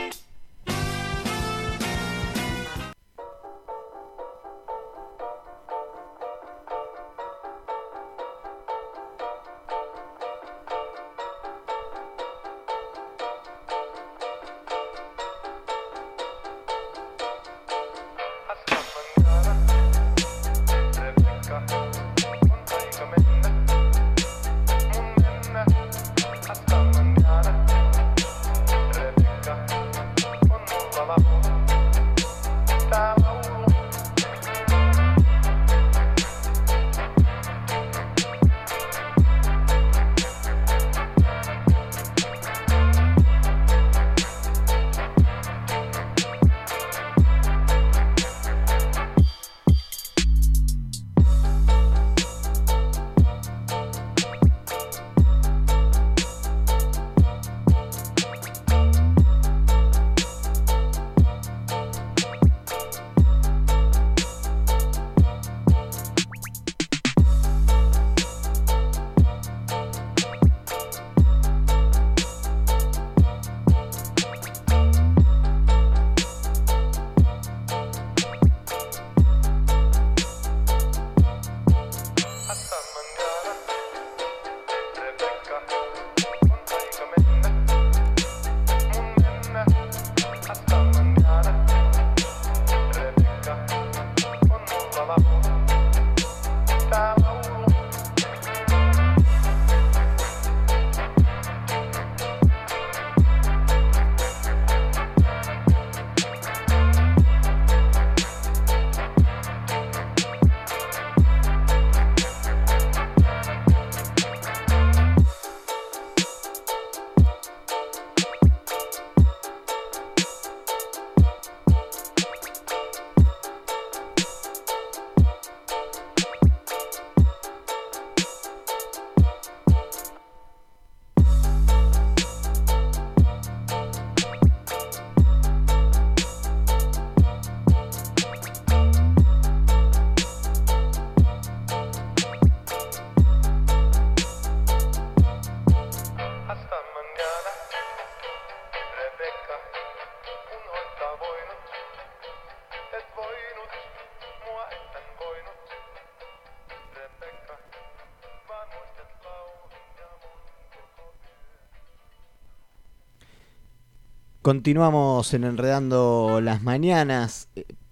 Continuamos en Enredando las Mañanas.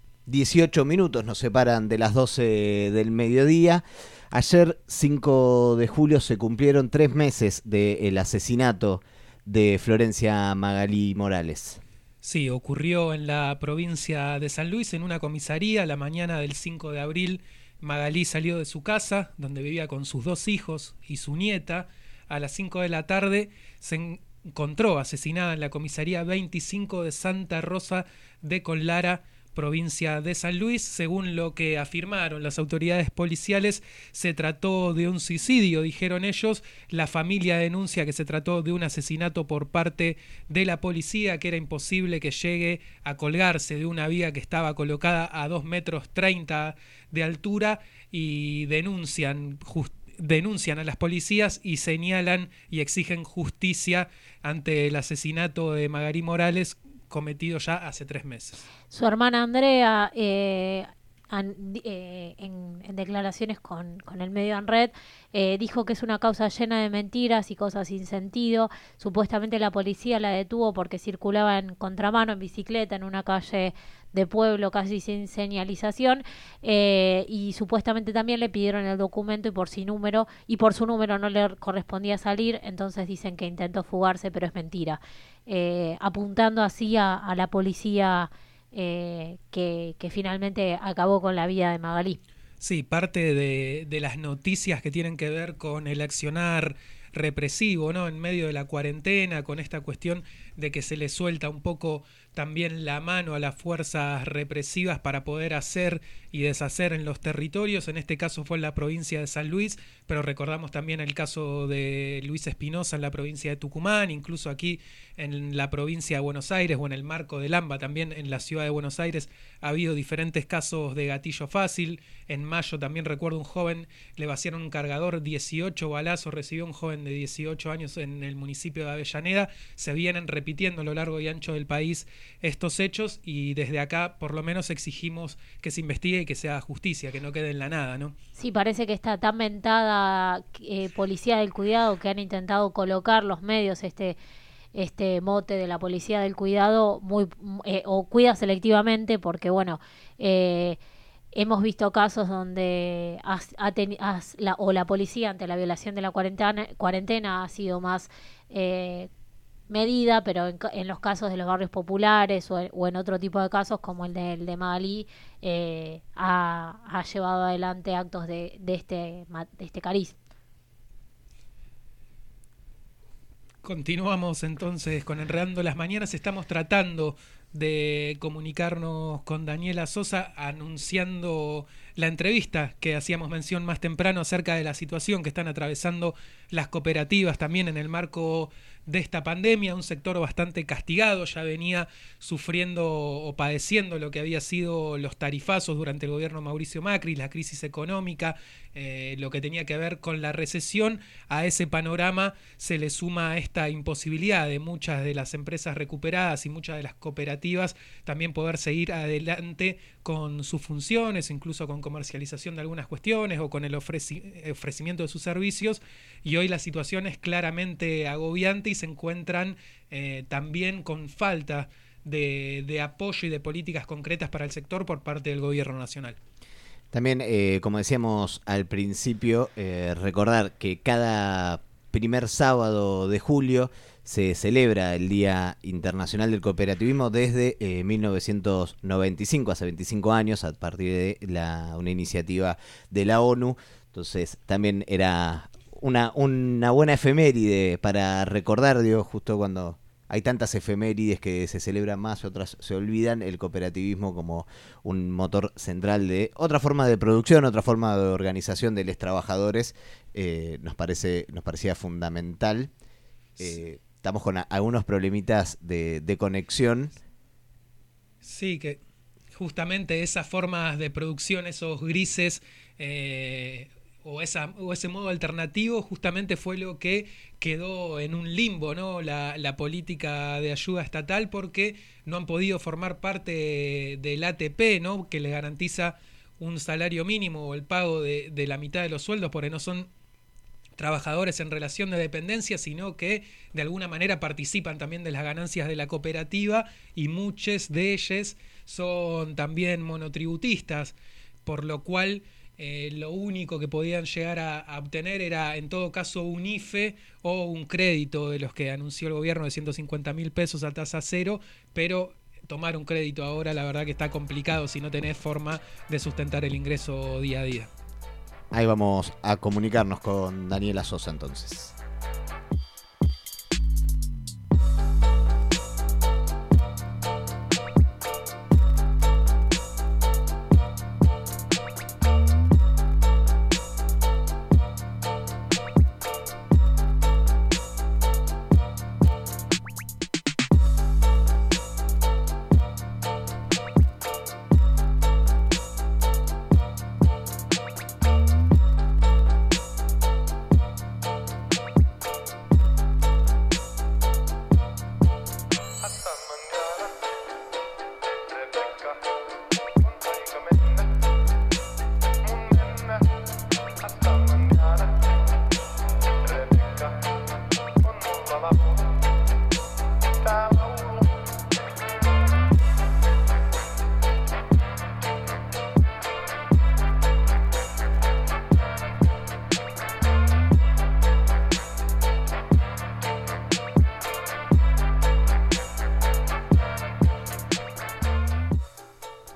18 minutos nos separan de las 12 del mediodía. Ayer, 5 de julio, se cumplieron 3 meses del asesinato de Florencia Magalí Morales. Sí, ocurrió en la provincia de San Luis, en una comisaría. La mañana del 5 de abril, Magalí salió de su casa, donde vivía con sus 2 hijos y su nieta. A las 5 de la tarde se encontró asesinada en la comisaría 25 de Santa Rosa de Conlara, provincia de San Luis. Según lo que afirmaron las autoridades policiales, se trató de un suicidio, dijeron ellos. La familia denuncia que se trató de un asesinato por parte de la policía, que era imposible que llegue a colgarse de una viga que estaba colocada a 2,30 metros de altura, y denuncian a las policías y señalan y exigen justicia ante el asesinato de Magalí Morales, cometido ya hace 3 meses. Su hermana Andrea, en declaraciones con el medio ANRED, dijo que es una causa llena de mentiras y cosas sin sentido. Supuestamente la policía la detuvo porque circulaba en contramano en bicicleta en una calle de pueblo casi sin señalización, y supuestamente también le pidieron el documento y por su número no le correspondía salir. Entonces dicen que intentó fugarse, pero es mentira, apuntando así a la policía que finalmente acabó con la vida de Magalí. Sí, parte de las noticias que tienen que ver con el accionar represivo, ¿no? En medio de la cuarentena, con esta cuestión de que se le suelta un poco también la mano a las fuerzas represivas para poder hacer y deshacer en los territorios. En este caso fue en la provincia de San Luis, pero recordamos también el caso de Luis Espinosa en la provincia de Tucumán, incluso aquí en la provincia de Buenos Aires o en el marco del AMBA también en la ciudad de Buenos Aires ha habido diferentes casos de gatillo fácil. En mayo también recuerdo un joven, le vaciaron un cargador, 18 balazos recibió un joven de 18 años en el municipio de Avellaneda. Se vienen repitiendo a lo largo y ancho del país estos hechos y desde acá por lo menos exigimos que se investigue y que se haga justicia, que no quede en la nada, ¿no? Sí, parece que está tan ventada policía del cuidado que han intentado colocar los medios este mote de la policía del cuidado o cuida selectivamente, porque bueno, hemos visto casos donde la policía ante la violación de la cuarentena ha sido más medida, pero en los casos de los barrios populares o en otro tipo de casos como el de Magalí ha llevado adelante actos de este cariz. Continuamos entonces con Enredando las Mañanas. Estamos tratando de comunicarnos con Daniela Sosa anunciando la entrevista que hacíamos mención más temprano acerca de la situación que están atravesando las cooperativas también en el marco de esta pandemia, un sector bastante castigado, ya venía sufriendo o padeciendo lo que había sido los tarifazos durante el gobierno de Mauricio Macri, la crisis económica, lo que tenía que ver con la recesión. A ese panorama se le suma esta imposibilidad de muchas de las empresas recuperadas y muchas de las cooperativas también poder seguir adelante con sus funciones, incluso con comercialización de algunas cuestiones o con el ofrecimiento de sus servicios, y hoy la situación es claramente agobiante y se encuentran también con falta de apoyo y de políticas concretas para el sector por parte del gobierno nacional. También, como decíamos al principio, recordar que cada primer sábado de julio se celebra el Día Internacional del Cooperativismo desde 1995, hace 25 años, a partir de una iniciativa de la ONU. Entonces también era una buena efeméride para recordar, digo, justo cuando hay tantas efemérides que se celebran más, otras se olvidan, el cooperativismo como un motor central de otra forma de producción, otra forma de organización de los trabajadores, nos parecía fundamental. Estamos con algunos problemitas de conexión. Sí, que justamente esas formas de producción, esos grises o ese modo alternativo justamente fue lo que quedó en un limbo, ¿no? La política de ayuda estatal, porque no han podido formar parte del ATP, ¿no? Que le garantiza un salario mínimo o el pago de la mitad de los sueldos, porque no son trabajadores en relación de dependencia, sino que de alguna manera participan también de las ganancias de la cooperativa, y muchos de ellos son también monotributistas, por lo cual lo único que podían llegar a obtener era en todo caso un IFE o un crédito de los que anunció el gobierno de 150.000 pesos a tasa cero, pero tomar un crédito ahora la verdad que está complicado si no tenés forma de sustentar el ingreso día a día. Ahí vamos a comunicarnos con Daniela Sosa entonces.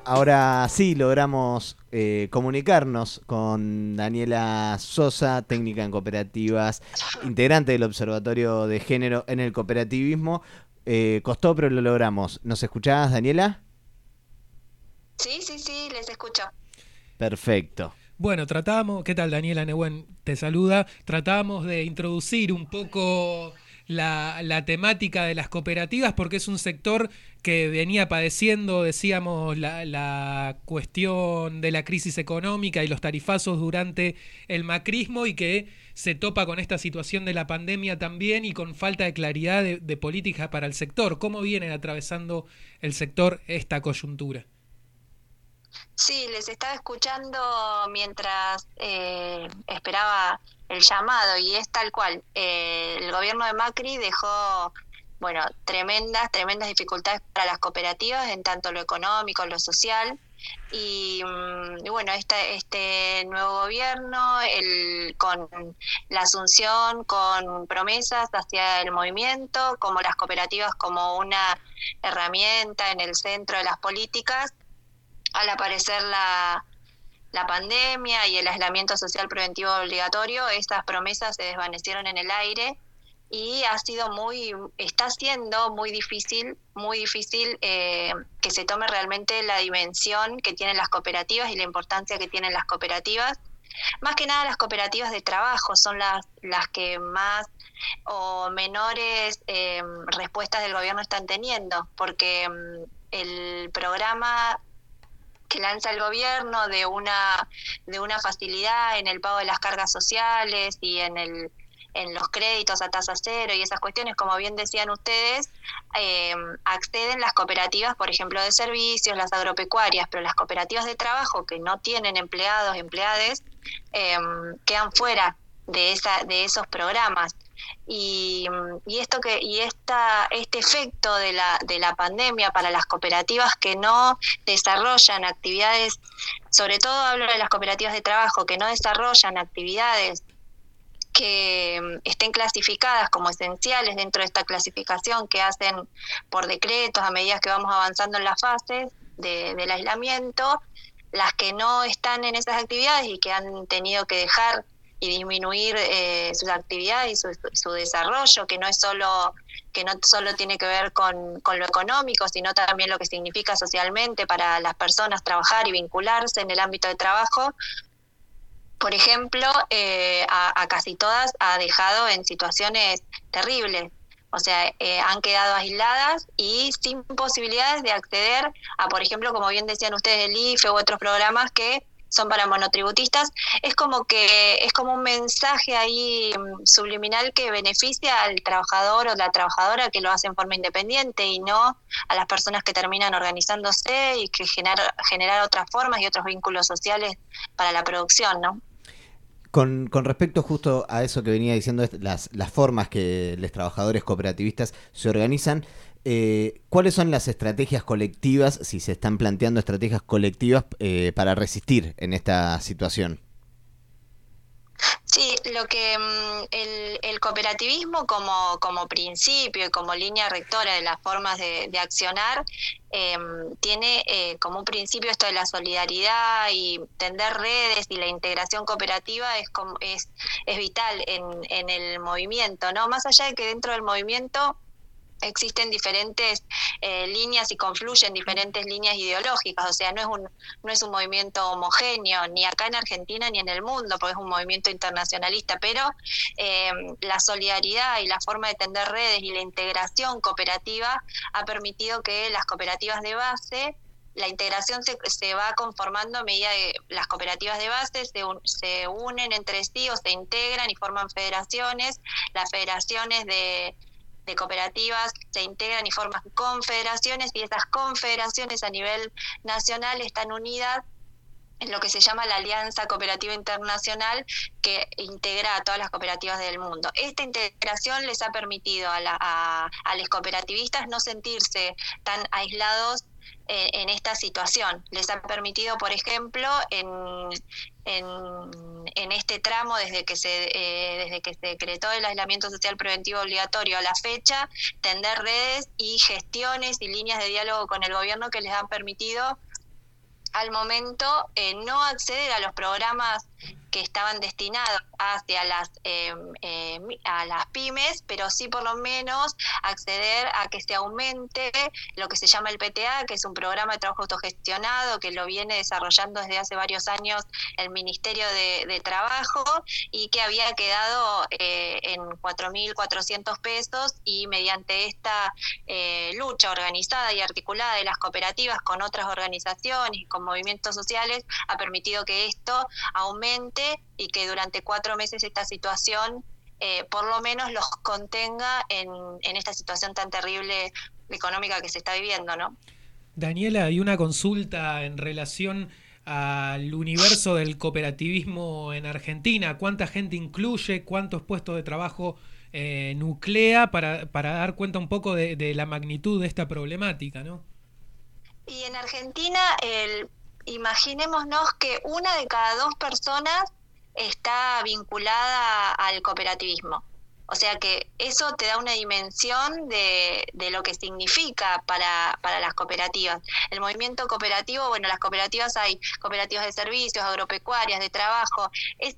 ahora sí logramos comunicarnos con Daniela Sosa, técnica en cooperativas, integrante del Observatorio de Género en el Cooperativismo. Costó, pero lo logramos. ¿Nos escuchás, Daniela? Sí, les escucho. Perfecto. Bueno, ¿qué tal, Daniela Nehuen te saluda? Tratamos de introducir un poco la temática de las cooperativas porque es un sector que venía padeciendo, decíamos, la cuestión de la crisis económica y los tarifazos durante el macrismo y que se topa con esta situación de la pandemia también y con falta de claridad de política para el sector. ¿Cómo viene atravesando el sector esta coyuntura? Sí, les estaba escuchando mientras esperaba el llamado y es tal cual. El gobierno de Macri dejó, bueno, tremendas dificultades para las cooperativas en tanto lo económico, lo social. Y bueno, este nuevo gobierno, con la asunción, con promesas hacia el movimiento, como las cooperativas como una herramienta en el centro de las políticas, al aparecer la pandemia y el aislamiento social preventivo obligatorio, estas promesas se desvanecieron en el aire y está siendo muy difícil que se tome realmente la dimensión que tienen las cooperativas y la importancia que tienen las cooperativas. Más que nada las cooperativas de trabajo son las que más o menores respuestas del gobierno están teniendo, porque el programa que lanza el gobierno de una facilidad en el pago de las cargas sociales y en los créditos a tasa cero y esas cuestiones, como bien decían ustedes, acceden las cooperativas, por ejemplo, de servicios, las agropecuarias, pero las cooperativas de trabajo que no tienen empleados, empleades, quedan fuera de esos programas. Y este efecto de la pandemia para las cooperativas que no desarrollan actividades, sobre todo hablo de las cooperativas de trabajo, que no desarrollan actividades que estén clasificadas como esenciales dentro de esta clasificación que hacen por decretos a medida que vamos avanzando en las fases del aislamiento, las que no están en esas actividades y que han tenido que dejar y disminuir sus actividades y su desarrollo, que no solo tiene que ver con lo económico, sino también lo que significa socialmente para las personas trabajar y vincularse en el ámbito de trabajo. Por ejemplo, a casi todas ha dejado en situaciones terribles. O sea, han quedado aisladas y sin posibilidades de acceder a, por ejemplo, como bien decían ustedes, el IFE u otros programas que son para monotributistas. Es como un mensaje ahí subliminal que beneficia al trabajador o la trabajadora que lo hace en forma independiente y no a las personas que terminan organizándose y que generar otras formas y otros vínculos sociales para la producción, ¿no? Con respecto justo a eso que venía diciendo, las formas que los trabajadores cooperativistas se organizan, ¿cuáles son las estrategias colectivas, si se están planteando estrategias colectivas para resistir en esta situación? Sí, lo que el cooperativismo como principio y como línea rectora de las formas de accionar tiene como un principio esto de la solidaridad y tender redes, y la integración cooperativa es vital en el movimiento, ¿no? Más allá de que dentro del movimiento existen diferentes líneas y confluyen diferentes líneas ideológicas, o sea, no es un movimiento homogéneo, ni acá en Argentina ni en el mundo, porque es un movimiento internacionalista, pero la solidaridad y la forma de tender redes y la integración cooperativa ha permitido que las cooperativas de base, la integración se va conformando a medida que las cooperativas de base se unen entre sí o se integran y forman federaciones. Las federaciones de cooperativas se integran y forman confederaciones, y esas confederaciones a nivel nacional están unidas en lo que se llama la Alianza Cooperativa Internacional, que integra a todas las cooperativas del mundo. Esta integración les ha permitido a los cooperativistas no sentirse tan aislados en esta situación. Les ha permitido, por ejemplo, en este tramo desde que se decretó el aislamiento social preventivo obligatorio a la fecha, tender redes y gestiones y líneas de diálogo con el gobierno que les han permitido al momento no acceder a los programas que estaban destinados hacia a las pymes, pero sí por lo menos acceder a que se aumente lo que se llama el PTA, que es un programa de trabajo autogestionado que lo viene desarrollando desde hace varios años el Ministerio de Trabajo y que había quedado en 4.400 pesos, y mediante esta lucha organizada y articulada de las cooperativas con otras organizaciones y con movimientos sociales ha permitido que esto aumente y que durante 4 meses esta situación por lo menos los contenga en esta situación tan terrible económica que se está viviendo, ¿no? Daniela, hay una consulta en relación al universo del cooperativismo en Argentina. ¿Cuánta gente incluye? ¿Cuántos puestos de trabajo nuclea? Para dar cuenta un poco de la magnitud de esta problemática, ¿no? Y en Argentina, imaginémonos que 1 de cada 2 personas está vinculada al cooperativismo. O sea que eso te da una dimensión de lo que significa para las cooperativas. El movimiento cooperativo, bueno, las cooperativas hay cooperativas de servicios, agropecuarias, de trabajo, es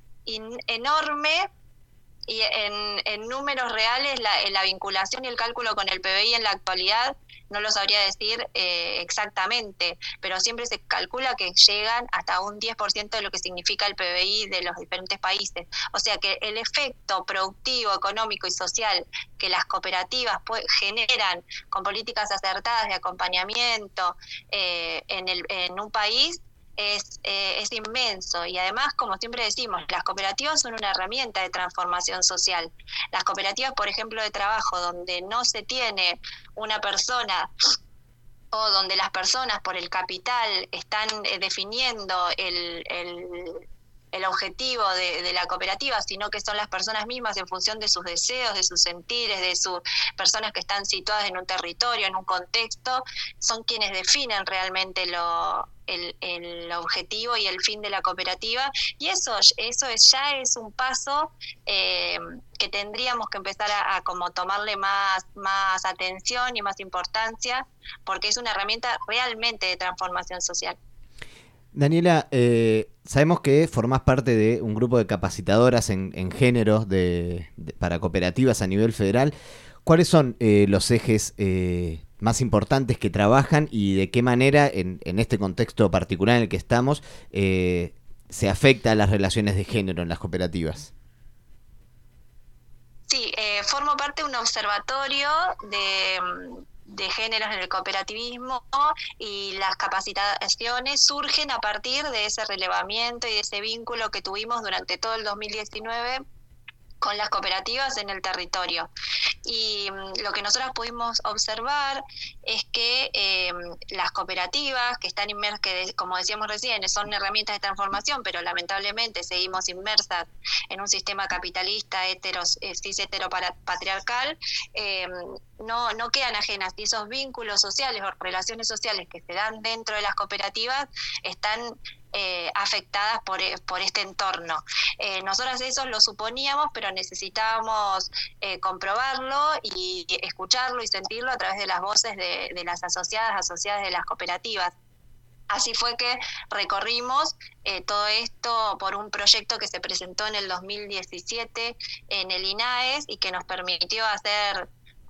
enorme. Y en números reales, la vinculación y el cálculo con el PBI en la actualidad no lo sabría decir exactamente, pero siempre se calcula que llegan hasta un 10% de lo que significa el PBI de los diferentes países. O sea que el efecto productivo, económico y social que las cooperativas generan con políticas acertadas de acompañamiento en un país es inmenso. Y además, como siempre decimos, las cooperativas son una herramienta de transformación social. Las cooperativas, por ejemplo, de trabajo, donde no se tiene una persona o donde las personas por el capital están definiendo el objetivo de la cooperativa, sino que son las personas mismas en función de sus deseos, de sus sentires, de sus personas que están situadas en un territorio, en un contexto, son quienes definen realmente el objetivo y el fin de la cooperativa, y eso ya es un paso que tendríamos que empezar a como tomarle más atención y más importancia, porque es una herramienta realmente de transformación social. Daniela, sabemos que formás parte de un grupo de capacitadoras en géneros para cooperativas a nivel federal. ¿Cuáles son los ejes más importantes que trabajan y de qué manera, en este contexto particular en el que estamos, se afecta a las relaciones de género en las cooperativas? Sí, formo parte de un observatorio de géneros en el cooperativismo, y las capacitaciones surgen a partir de ese relevamiento y de ese vínculo que tuvimos durante todo el 2019 con las cooperativas en el territorio. Y lo que nosotros pudimos observar es que las cooperativas que están inmersas, que como decíamos recién, son herramientas de transformación, pero lamentablemente seguimos inmersas en un sistema capitalista cis-heteropatriarcal, no quedan ajenas, y esos vínculos sociales o relaciones sociales que se dan dentro de las cooperativas están afectadas por este entorno. Nosotras eso lo suponíamos, pero necesitábamos comprobarlo y escucharlo y sentirlo a través de las voces de las asociadas de las cooperativas. Así fue que recorrimos todo esto por un proyecto que se presentó en el 2017 en el INAES y que nos permitió hacer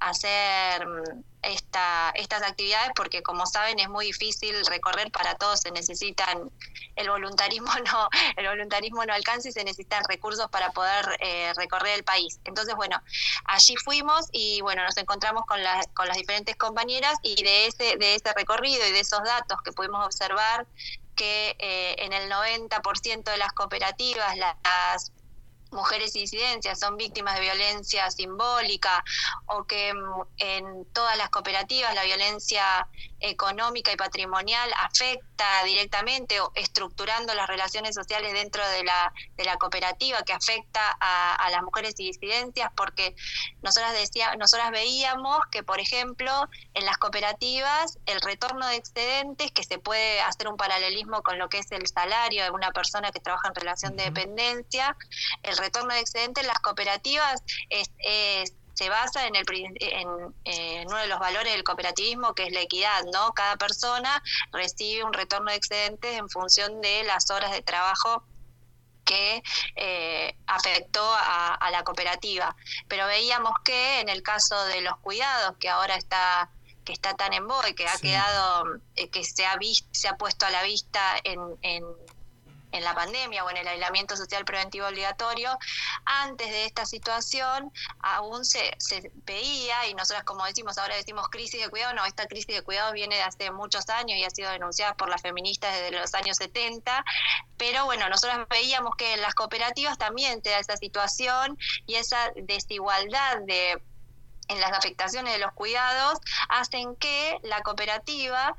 estas actividades, porque como saben es muy difícil recorrer para todos, se necesitan, el voluntarismo no alcanza y se necesitan recursos para poder recorrer el país. Entonces bueno, allí fuimos y bueno, nos encontramos con las diferentes compañeras, y de ese recorrido y de esos datos que pudimos observar que en el 90% de las cooperativas las mujeres y disidencias son víctimas de violencia simbólica, o que en todas las cooperativas la violencia económica y patrimonial afecta directamente o estructurando las relaciones sociales dentro de la cooperativa, que afecta a las mujeres y disidencias, porque nosotras veíamos que, por ejemplo, en las cooperativas el retorno de excedentes, que se puede hacer un paralelismo con lo que es el salario de una persona que trabaja en relación de dependencia, el retorno de excedentes en las cooperativas se basa en uno de los valores del cooperativismo, que es la equidad, ¿no? Cada persona recibe un retorno de excedentes en función de las horas de trabajo que afectó a la cooperativa. Pero veíamos que en el caso de los cuidados, que ahora está tan en boga y que ha quedado, que se ha puesto a la vista en la pandemia o en el aislamiento social preventivo obligatorio, antes de esta situación aún se veía, y nosotras como decimos, ahora decimos crisis de cuidado, no, esta crisis de cuidado viene de hace muchos años y ha sido denunciada por las feministas desde los años 70, pero bueno, nosotras veíamos que en las cooperativas también se da esa situación y esa desigualdad en las afectaciones de los cuidados hacen que la cooperativa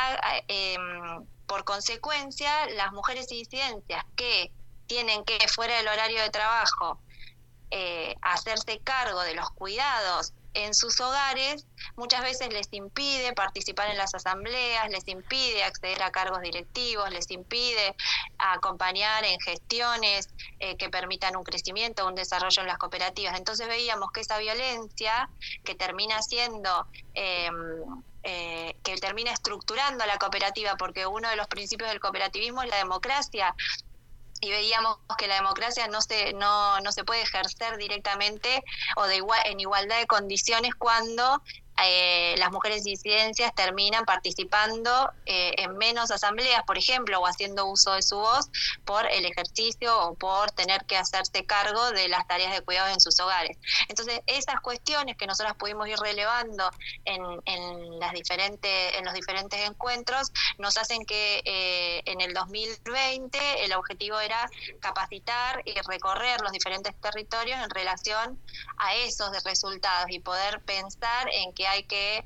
por consecuencia, las mujeres y disidencias que tienen que, fuera del horario de trabajo, hacerse cargo de los cuidados en sus hogares, muchas veces les impide participar en las asambleas, les impide acceder a cargos directivos, les impide acompañar en gestiones que permitan un crecimiento, un desarrollo en las cooperativas. Entonces veíamos que esa violencia que termina siendo... que termina estructurando a la cooperativa, porque uno de los principios del cooperativismo es la democracia, y veíamos que la democracia no se puede ejercer directamente o en igualdad de condiciones cuando las mujeres disidencias terminan participando en menos asambleas, por ejemplo, o haciendo uso de su voz por el ejercicio o por tener que hacerse cargo de las tareas de cuidado en sus hogares. Entonces, esas cuestiones que nosotras pudimos ir relevando en los diferentes encuentros nos hacen que en el 2020 el objetivo era capacitar y recorrer los diferentes territorios en relación a esos resultados y poder pensar en que hay que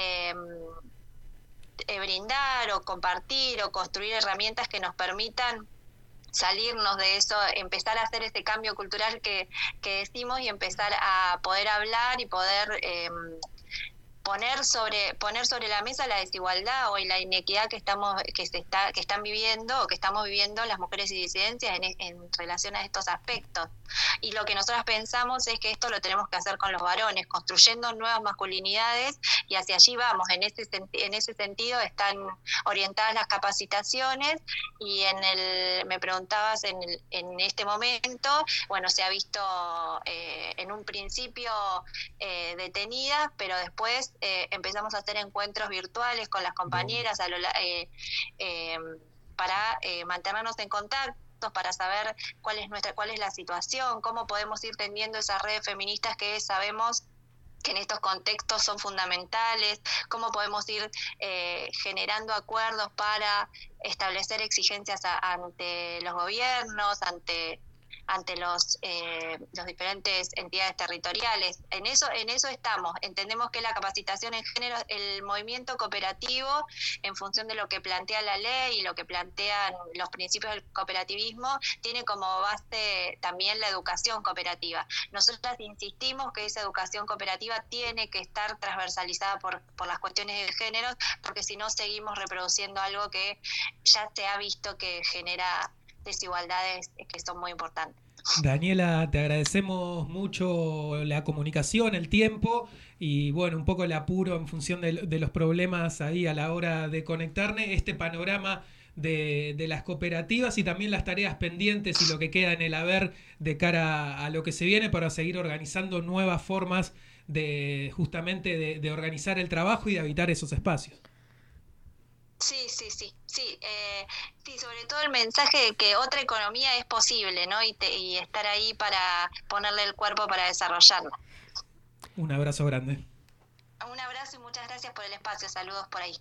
brindar o compartir o construir herramientas que nos permitan salirnos de eso, empezar a hacer ese cambio cultural que decimos y empezar a poder hablar y poder poner sobre la mesa la desigualdad o la inequidad que están viviendo o que estamos viviendo las mujeres y disidencias en relación a estos aspectos. Y lo que nosotros pensamos es que esto lo tenemos que hacer con los varones, construyendo nuevas masculinidades, y hacia allí vamos. En ese sentido están orientadas las capacitaciones, y me preguntabas en este momento, bueno, se ha visto en un principio detenidas, pero después empezamos a hacer encuentros virtuales con las compañeras para mantenernos en contacto, para saber cuál es la situación, cómo podemos ir tendiendo esas redes feministas que sabemos que en estos contextos son fundamentales, cómo podemos ir generando acuerdos para establecer exigencias ante los gobiernos, ante los diferentes entidades territoriales. En eso estamos. Entendemos que la capacitación en género, el movimiento cooperativo, en función de lo que plantea la ley y lo que plantean los principios del cooperativismo, tiene como base también la educación cooperativa. Nosotras insistimos que esa educación cooperativa tiene que estar transversalizada por las cuestiones de género, porque si no seguimos reproduciendo algo que ya se ha visto que genera desigualdades que son muy importantes. Daniela, te agradecemos mucho la comunicación, el tiempo y bueno, un poco el apuro en función de los problemas ahí a la hora de conectarnos, este panorama de las cooperativas y también las tareas pendientes y lo que queda en el haber de cara a lo que se viene para seguir organizando nuevas formas de organizar el trabajo y de habitar esos espacios. Sí, sobre todo el mensaje de que otra economía es posible, ¿no? Y estar ahí para ponerle el cuerpo para desarrollarla. Un abrazo grande. Un abrazo y muchas gracias por el espacio. Saludos por ahí.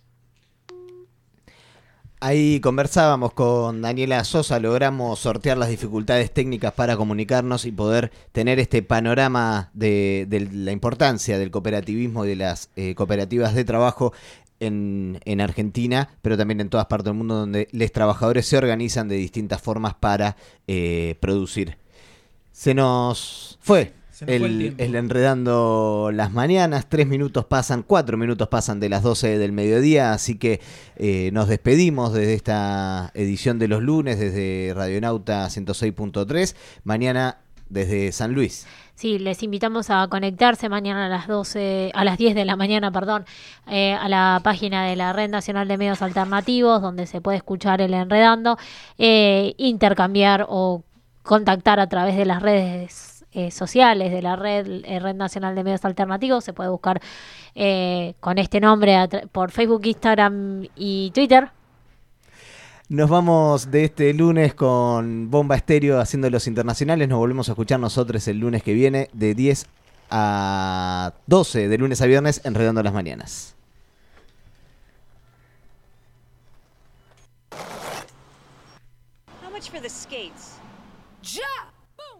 Ahí conversábamos con Daniela Sosa, logramos sortear las dificultades técnicas para comunicarnos y poder tener este panorama de la importancia del cooperativismo y de las cooperativas de trabajo en Argentina, pero también en todas partes del mundo, donde los trabajadores se organizan de distintas formas para producir. Se nos fue el Enredando las Mañanas. 4 minutos pasan de las 12 del mediodía, así que nos despedimos desde esta edición de los lunes, desde Radionauta 106.3. Mañana desde San Luis. Sí, les invitamos a conectarse mañana a las 10 de la mañana, a la página de la Red Nacional de Medios Alternativos, donde se puede escuchar el Enredando, intercambiar o contactar a través de las redes sociales de la Red Nacional de Medios Alternativos. Se puede buscar con este nombre por Facebook, Instagram y Twitter. Nos vamos de este lunes con Bomba Estéreo haciendo los internacionales. Nos volvemos a escuchar nosotros el lunes que viene de 10 a 12, de lunes a viernes, Enredando las Mañanas. How much for the skates? Ja! Boom!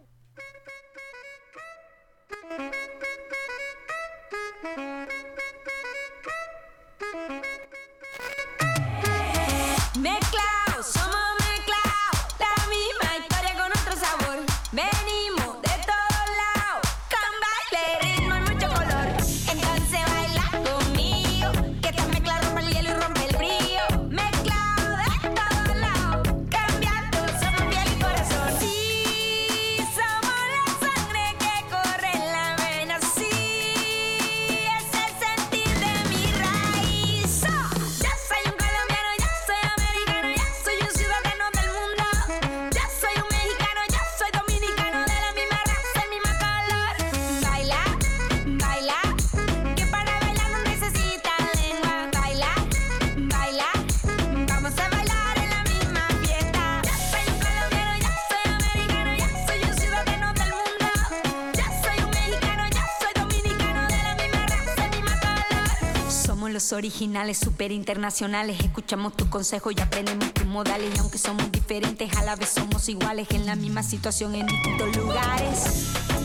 Mezclados, somos mezclados, la misma historia con otro sabor. Venimos de todos lados, con baile, ritmo y mucho color. Entonces baila conmigo, que esta mezcla rompe el hielo y rompe el frío. Mezclados de todos lados, cambiando, somos piel y corazón. Sí, somos la sangre que corre en la vena, sí, es el sentir de mi raíz. Ya soy un colombiano, ya soy americano, ya soy un ciudadano del mundo. Ya soy un mexicano, ya soy dominicano, de la misma raza, el mismo color. Baila, baila, que para bailar no necesita lengua. Baila, baila, vamos a bailar en la misma fiesta. Ya soy un colombiano, ya soy americano, ya soy un ciudadano del mundo. Ya soy un mexicano, ya soy dominicano, de la misma raza, el mismo color. Somos los originales, super internacionales. Escuchamos tus consejos y aprendemos tus modales. Y aunque somos diferentes, a la vez somos iguales. En la misma situación, en distintos lugares.